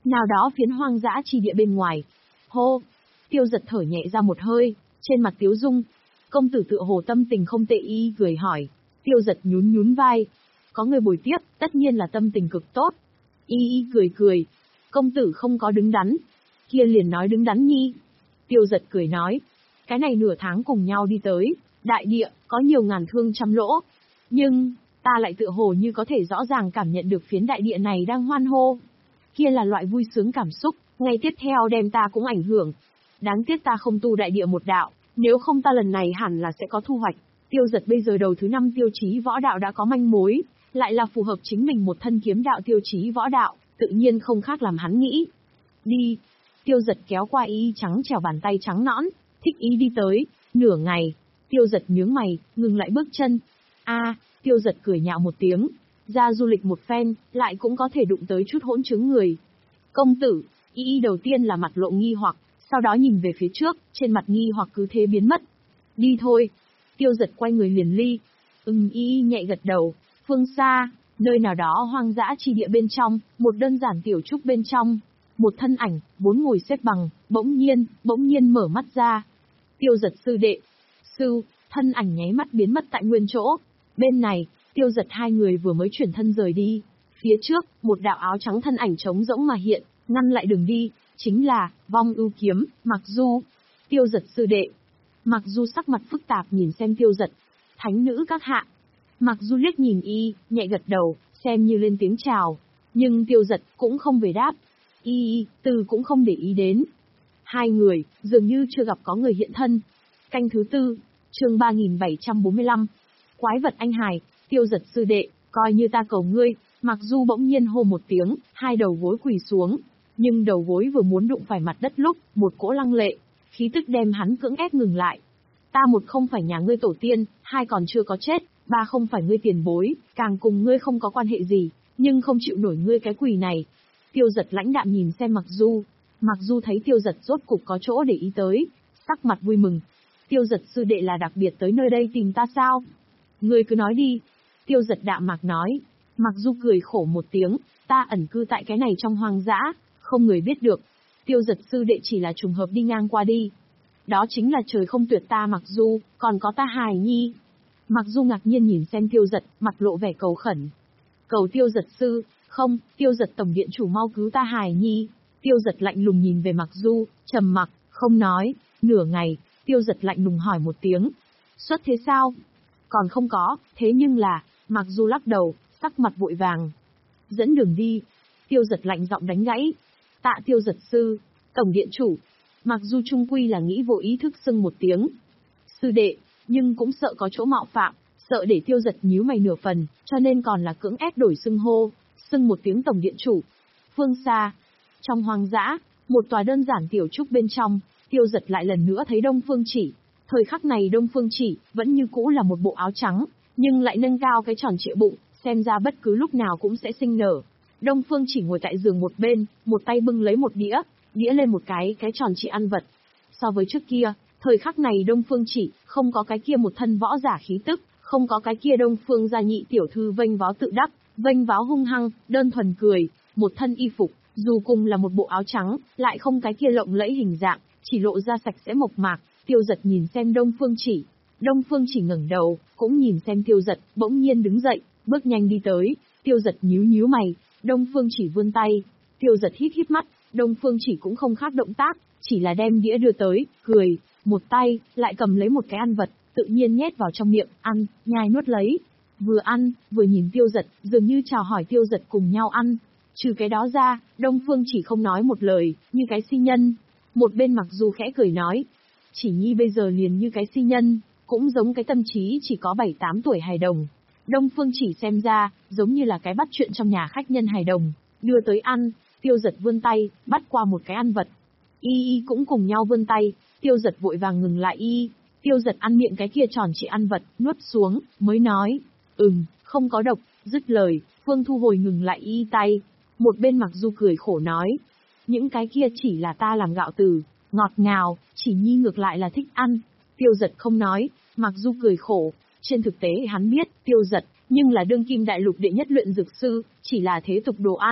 nào đó phiến hoang dã chi địa bên ngoài. Hô! Tiêu Giật thở nhẹ ra một hơi, trên mặt tiếu dung. Công tử tựa hồ tâm tình không tệ, y cười hỏi. Tiêu Giật nhún nhún vai. Có người bồi tiếp, tất nhiên là tâm tình cực tốt. Y y cười cười. Công tử không có đứng đắn. Kia liền nói đứng đắn nhi. Tiêu Giật cười nói. Cái này nửa tháng cùng nhau đi tới, đại địa, có nhiều ngàn thương trăm lỗ. Nhưng, ta lại tựa hồ như có thể rõ ràng cảm nhận được phiến đại địa này đang hoan hô. Kia là loại vui sướng cảm xúc, ngay tiếp theo đem ta cũng ảnh hưởng. Đáng tiếc ta không tu đại địa một đạo, nếu không ta lần này hẳn là sẽ có thu hoạch. Tiêu Giật bây giờ đầu thứ năm tiêu chí võ đạo đã có manh mối, lại là phù hợp chính mình một thân kiếm đạo tiêu chí võ đạo, tự nhiên không khác làm hắn nghĩ. Đi! Tiêu Giật kéo qua y trắng trẻo bàn tay trắng nõn, thích ý đi tới, nửa ngày. Tiêu Giật nhướng mày, ngừng lại bước chân. A, Tiêu Giật cười nhạo một tiếng, ra du lịch một phen, lại cũng có thể đụng tới chút hỗn chứng người. Công tử, y y đầu tiên là mặt lộ nghi hoặc, sau đó nhìn về phía trước, trên mặt nghi hoặc cứ thế biến mất. Đi thôi. Tiêu Giật quay người liền ly. Ừm, y y nhẹ gật đầu. Phương xa, nơi nào đó hoang dã chi địa bên trong, một đơn giản tiểu trúc bên trong, một thân ảnh, vốn ngồi xếp bằng, bỗng nhiên, bỗng nhiên mở mắt ra. Tiêu Giật sư đệ. Sư, thân ảnh nháy mắt biến mất tại nguyên chỗ. Bên này, Tiêu Giật hai người vừa mới chuyển thân rời đi. Phía trước, một đạo áo trắng thân ảnh trống rỗng mà hiện, ngăn lại đường đi, chính là, Vong Ưu Kiếm, Mặc Du. Tiêu Giật sư đệ. Mặc Du sắc mặt phức tạp nhìn xem Tiêu Giật. Thánh nữ các hạ. Mặc Du liếc nhìn y, nhẹ gật đầu, xem như lên tiếng chào. Nhưng Tiêu Giật cũng không về đáp. Y y, từ cũng không để ý đến. Hai người, dường như chưa gặp có người hiện thân. Canh thứ tư, chương ba nghìn bảy trăm bốn mươi lăm. Quái vật anh hài, Tiêu Giật sư đệ, coi như ta cầu ngươi. Mặc Du bỗng nhiên hô một tiếng, hai đầu gối quỳ xuống. Nhưng đầu gối vừa muốn đụng phải mặt đất lúc, một cỗ lăng lệ, khí tức đem hắn cưỡng ép ngừng lại. Ta một không phải nhà ngươi tổ tiên, hai còn chưa có chết, ba không phải ngươi tiền bối, càng cùng ngươi không có quan hệ gì, nhưng không chịu nổi ngươi cái quỳ này. Tiêu Giật lãnh đạm nhìn xem Mặc Du. Mặc Du thấy Tiêu Giật rốt cục có chỗ để ý tới, sắc mặt vui mừng. Tiêu Giật sư đệ là đặc biệt tới nơi đây tìm ta sao? Ngươi cứ nói đi. Tiêu Giật đạm mạc nói. Mặc Du cười khổ một tiếng, ta ẩn cư tại cái này trong hoang dã, không người biết được. Tiêu Giật sư đệ chỉ là trùng hợp đi ngang qua đi. Đó chính là trời không tuyệt ta Mặc Du, còn có ta hài nhi. Mặc Du ngạc nhiên nhìn xem Tiêu Giật, mặt lộ vẻ cầu khẩn. Cầu Tiêu Giật sư, không, Tiêu Giật tổng điện chủ mau cứu ta hài nhi. Tiêu Giật lạnh lùng nhìn về Mặc Du, trầm mặc, không nói. Nửa ngày, Tiêu Giật lạnh lùng hỏi một tiếng. Xuất thế sao? Còn không có, thế nhưng là, Mặc Du lắc đầu, sắc mặt vội vàng. Dẫn đường đi. Tiêu Giật lạnh giọng đánh gãy. Tạ Tiêu Giật sư, tổng điện chủ. Mặc Du trung quy là nghĩ vô ý thức xưng một tiếng. Sư đệ, nhưng cũng sợ có chỗ mạo phạm, sợ để Tiêu Giật nhíu mày nửa phần, cho nên còn là cưỡng ép đổi xưng hô, xưng một tiếng tổng điện chủ. Phương xa, trong hoang dã, một tòa đơn giản tiểu trúc bên trong, Tiêu Giật lại lần nữa thấy Đông Phương Chỉ. Thời khắc này Đông Phương Chỉ vẫn như cũ là một bộ áo trắng, nhưng lại nâng cao cái tròn trịa bụng, xem ra bất cứ lúc nào cũng sẽ sinh nở. Đông Phương Chỉ ngồi tại giường một bên, một tay bưng lấy một đĩa, đĩa lên một cái cái tròn trịa ăn vật. So với trước kia, thời khắc này Đông Phương Chỉ không có cái kia một thân võ giả khí tức, không có cái kia Đông Phương gia nhị tiểu thư vênh váo tự đắc, vênh váo hung hăng, đơn thuần cười, một thân y phục, dù cùng là một bộ áo trắng, lại không cái kia lộng lẫy hình dạng, chỉ lộ ra sạch sẽ mộc mạc. Tiêu Giật nhìn xem Đông Phương Chỉ, Đông Phương Chỉ ngẩng đầu, cũng nhìn xem Tiêu Giật, bỗng nhiên đứng dậy, bước nhanh đi tới. Tiêu Giật nhíu nhíu mày, Đông Phương Chỉ vươn tay, Tiêu Giật híp híp mắt, Đông Phương Chỉ cũng không khác động tác, chỉ là đem đĩa đưa tới, cười, một tay lại cầm lấy một cái ăn vật, tự nhiên nhét vào trong miệng, ăn, nhai nuốt lấy. Vừa ăn, vừa nhìn Tiêu Giật, dường như chào hỏi Tiêu Giật cùng nhau ăn. Trừ cái đó ra, Đông Phương Chỉ không nói một lời, như cái si nhân. Một bên Mặc Du khẽ cười nói, Chỉ nhi bây giờ liền như cái si nhân, cũng giống cái tâm trí chỉ có bảy tám tuổi hài đồng. Đông Phương Chỉ xem ra, giống như là cái bắt chuyện trong nhà khách nhân hài đồng, đưa tới ăn. Tiêu Giật vươn tay, bắt qua một cái ăn vật. Y y cũng cùng nhau vươn tay, Tiêu Giật vội vàng ngừng lại y. Tiêu Giật ăn miệng cái kia tròn trịa ăn vật, nuốt xuống, mới nói, ừm, không có độc. Dứt lời, Phương thu hồi ngừng lại y tay. Một bên Mặc Du cười khổ nói, những cái kia chỉ là ta làm gạo từ, ngọt ngào, Chỉ nhi ngược lại là thích ăn. Tiêu Giật không nói, Mặc Du cười khổ. Trên thực tế hắn biết, Tiêu Giật, nhưng là đương kim đại lục đệ nhất luyện dược sư, chỉ là thế tục đồ ăn,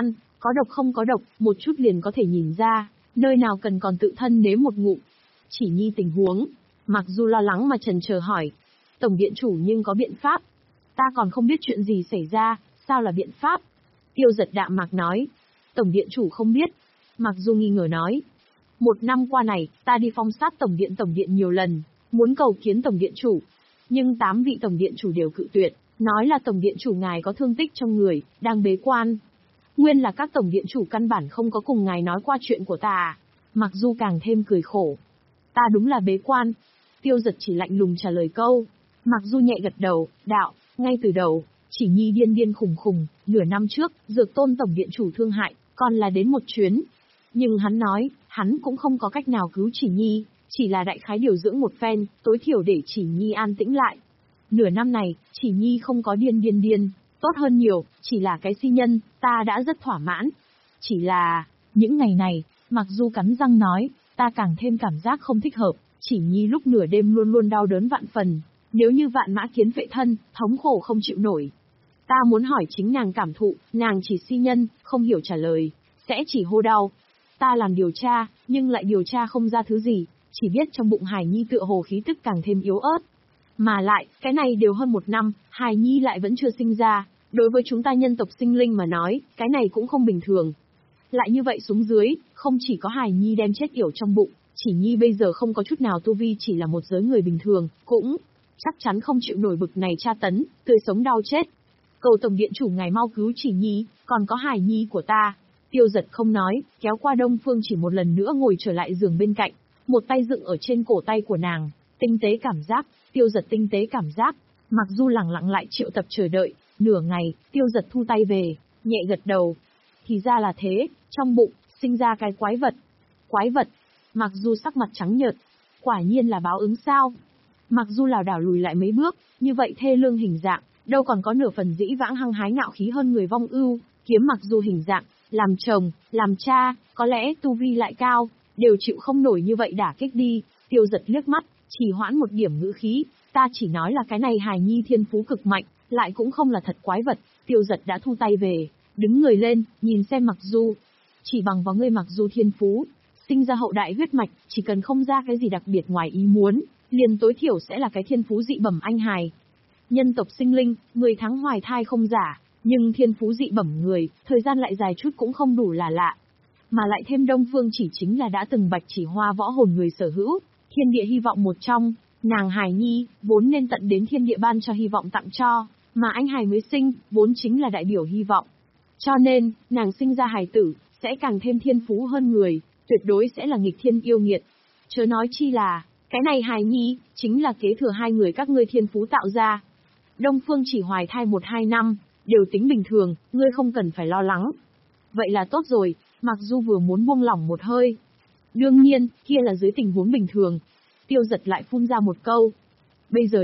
Có độc không có độc, một chút liền có thể nhìn ra, nơi nào cần còn tự thân nếm một ngụm. Chỉ Nhi tình huống, mặc dù lo lắng mà chần chờ hỏi. Tổng điện chủ nhưng có biện pháp. Ta còn không biết chuyện gì xảy ra, sao là biện pháp? Tiêu Giật đạm mạc nói. Tổng điện chủ không biết. Mặc dù nghi ngờ nói. Một năm qua này, ta đi phong sát tổng điện tổng điện nhiều lần, muốn cầu kiến tổng điện chủ. Nhưng tám vị tổng điện chủ đều cự tuyệt, nói là tổng điện chủ ngài có thương tích trong người, đang bế quan. Nguyên là các tổng điện chủ căn bản không có cùng ngài nói qua chuyện của ta. Mặc dù càng thêm cười khổ. Ta đúng là bế quan. Tiêu Giật chỉ lạnh lùng trả lời câu. Mặc dù nhẹ gật đầu, đạo, ngay từ đầu, Chỉ Nhi điên điên khùng khùng, nửa năm trước, Dược Tôn tổng điện chủ thương hại, còn là đến một chuyến. Nhưng hắn nói, hắn cũng không có cách nào cứu Chỉ Nhi, chỉ là đại khái điều dưỡng một phen, tối thiểu để Chỉ Nhi an tĩnh lại. Nửa năm này, Chỉ Nhi không có điên điên điên, tốt hơn nhiều, chỉ là cái si nhân, ta đã rất thỏa mãn. Chỉ là, những ngày này, mặc dù cắn răng nói, ta càng thêm cảm giác không thích hợp, Chỉ Nhi lúc nửa đêm luôn luôn đau đớn vạn phần, nếu như vạn mã kiến vệ thân, thống khổ không chịu nổi. Ta muốn hỏi chính nàng cảm thụ, nàng chỉ si nhân, không hiểu trả lời, sẽ chỉ hô đau. Ta làm điều tra, nhưng lại điều tra không ra thứ gì, chỉ biết trong bụng Hải Nhi tựa hồ khí tức càng thêm yếu ớt. Mà lại, cái này đều hơn một năm, Hải Nhi lại vẫn chưa sinh ra, đối với chúng ta nhân tộc sinh linh mà nói, cái này cũng không bình thường. Lại như vậy xuống dưới, không chỉ có Hải Nhi đem chết yểu trong bụng, Chỉ Nhi bây giờ không có chút nào tu vi chỉ là một giới người bình thường, cũng chắc chắn không chịu nổi bực này tra tấn, tươi sống đau chết. Cầu tổng điện chủ ngài mau cứu Chỉ Nhi, còn có Hải Nhi của ta. Tiêu Giật không nói, kéo qua Đông Phương Chỉ một lần nữa ngồi trở lại giường bên cạnh, một tay dựng ở trên cổ tay của nàng, tinh tế cảm giác, Tiêu Giật tinh tế cảm giác, mặc dù lẳng lặng lại triệu tập chờ đợi, nửa ngày, Tiêu Giật thu tay về, nhẹ gật đầu. Thì ra là thế, trong bụng, sinh ra cái quái vật. Quái vật, mặc dù sắc mặt trắng nhợt, quả nhiên là báo ứng sao. Mặc dù lảo đảo lùi lại mấy bước, như vậy thê lương hình dạng, đâu còn có nửa phần dĩ vãng hăng hái ngạo khí hơn người vong ưu, kiếm mặc dù hình dạng, làm chồng, làm cha, có lẽ tu vi lại cao, đều chịu không nổi như vậy đả kích đi. Tiêu Giật liếc mắt, chỉ hoãn một điểm ngữ khí, ta chỉ nói là cái này Hài Nhi thiên phú cực mạnh, lại cũng không là thật quái vật. Tiêu Giật đã thu tay về, đứng người lên, nhìn xem Mặc Du. Chỉ bằng vào ngươi Mặc Du thiên phú, sinh ra hậu đại huyết mạch, chỉ cần không ra cái gì đặc biệt ngoài ý muốn, liền tối thiểu sẽ là cái thiên phú dị bẩm anh hài. Nhân tộc sinh linh, mười tháng hoài thai không giả, nhưng thiên phú dị bẩm người, thời gian lại dài chút cũng không đủ là lạ. Mà lại thêm Đông Phương Chỉ chính là đã từng Bạch Chỉ Hoa võ hồn người sở hữu, thiên địa hy vọng một trong, nàng Hải Nhi, vốn nên tận đến thiên địa ban cho hy vọng tặng cho, mà anh hài mới sinh, vốn chính là đại biểu hy vọng. Cho nên, nàng sinh ra hài tử, sẽ càng thêm thiên phú hơn người, tuyệt đối sẽ là nghịch thiên yêu nghiệt. Chớ nói chi là, cái này Hải Nhi, chính là kế thừa hai người các ngươi thiên phú tạo ra. Đông Phương Chỉ hoài thai một hai năm, đều tính bình thường, ngươi không cần phải lo lắng. Vậy là tốt rồi, Mặc dù vừa muốn buông lỏng một hơi. Đương nhiên, kia là dưới tình huống bình thường. Tiêu Giật lại phun ra một câu. Bây giờ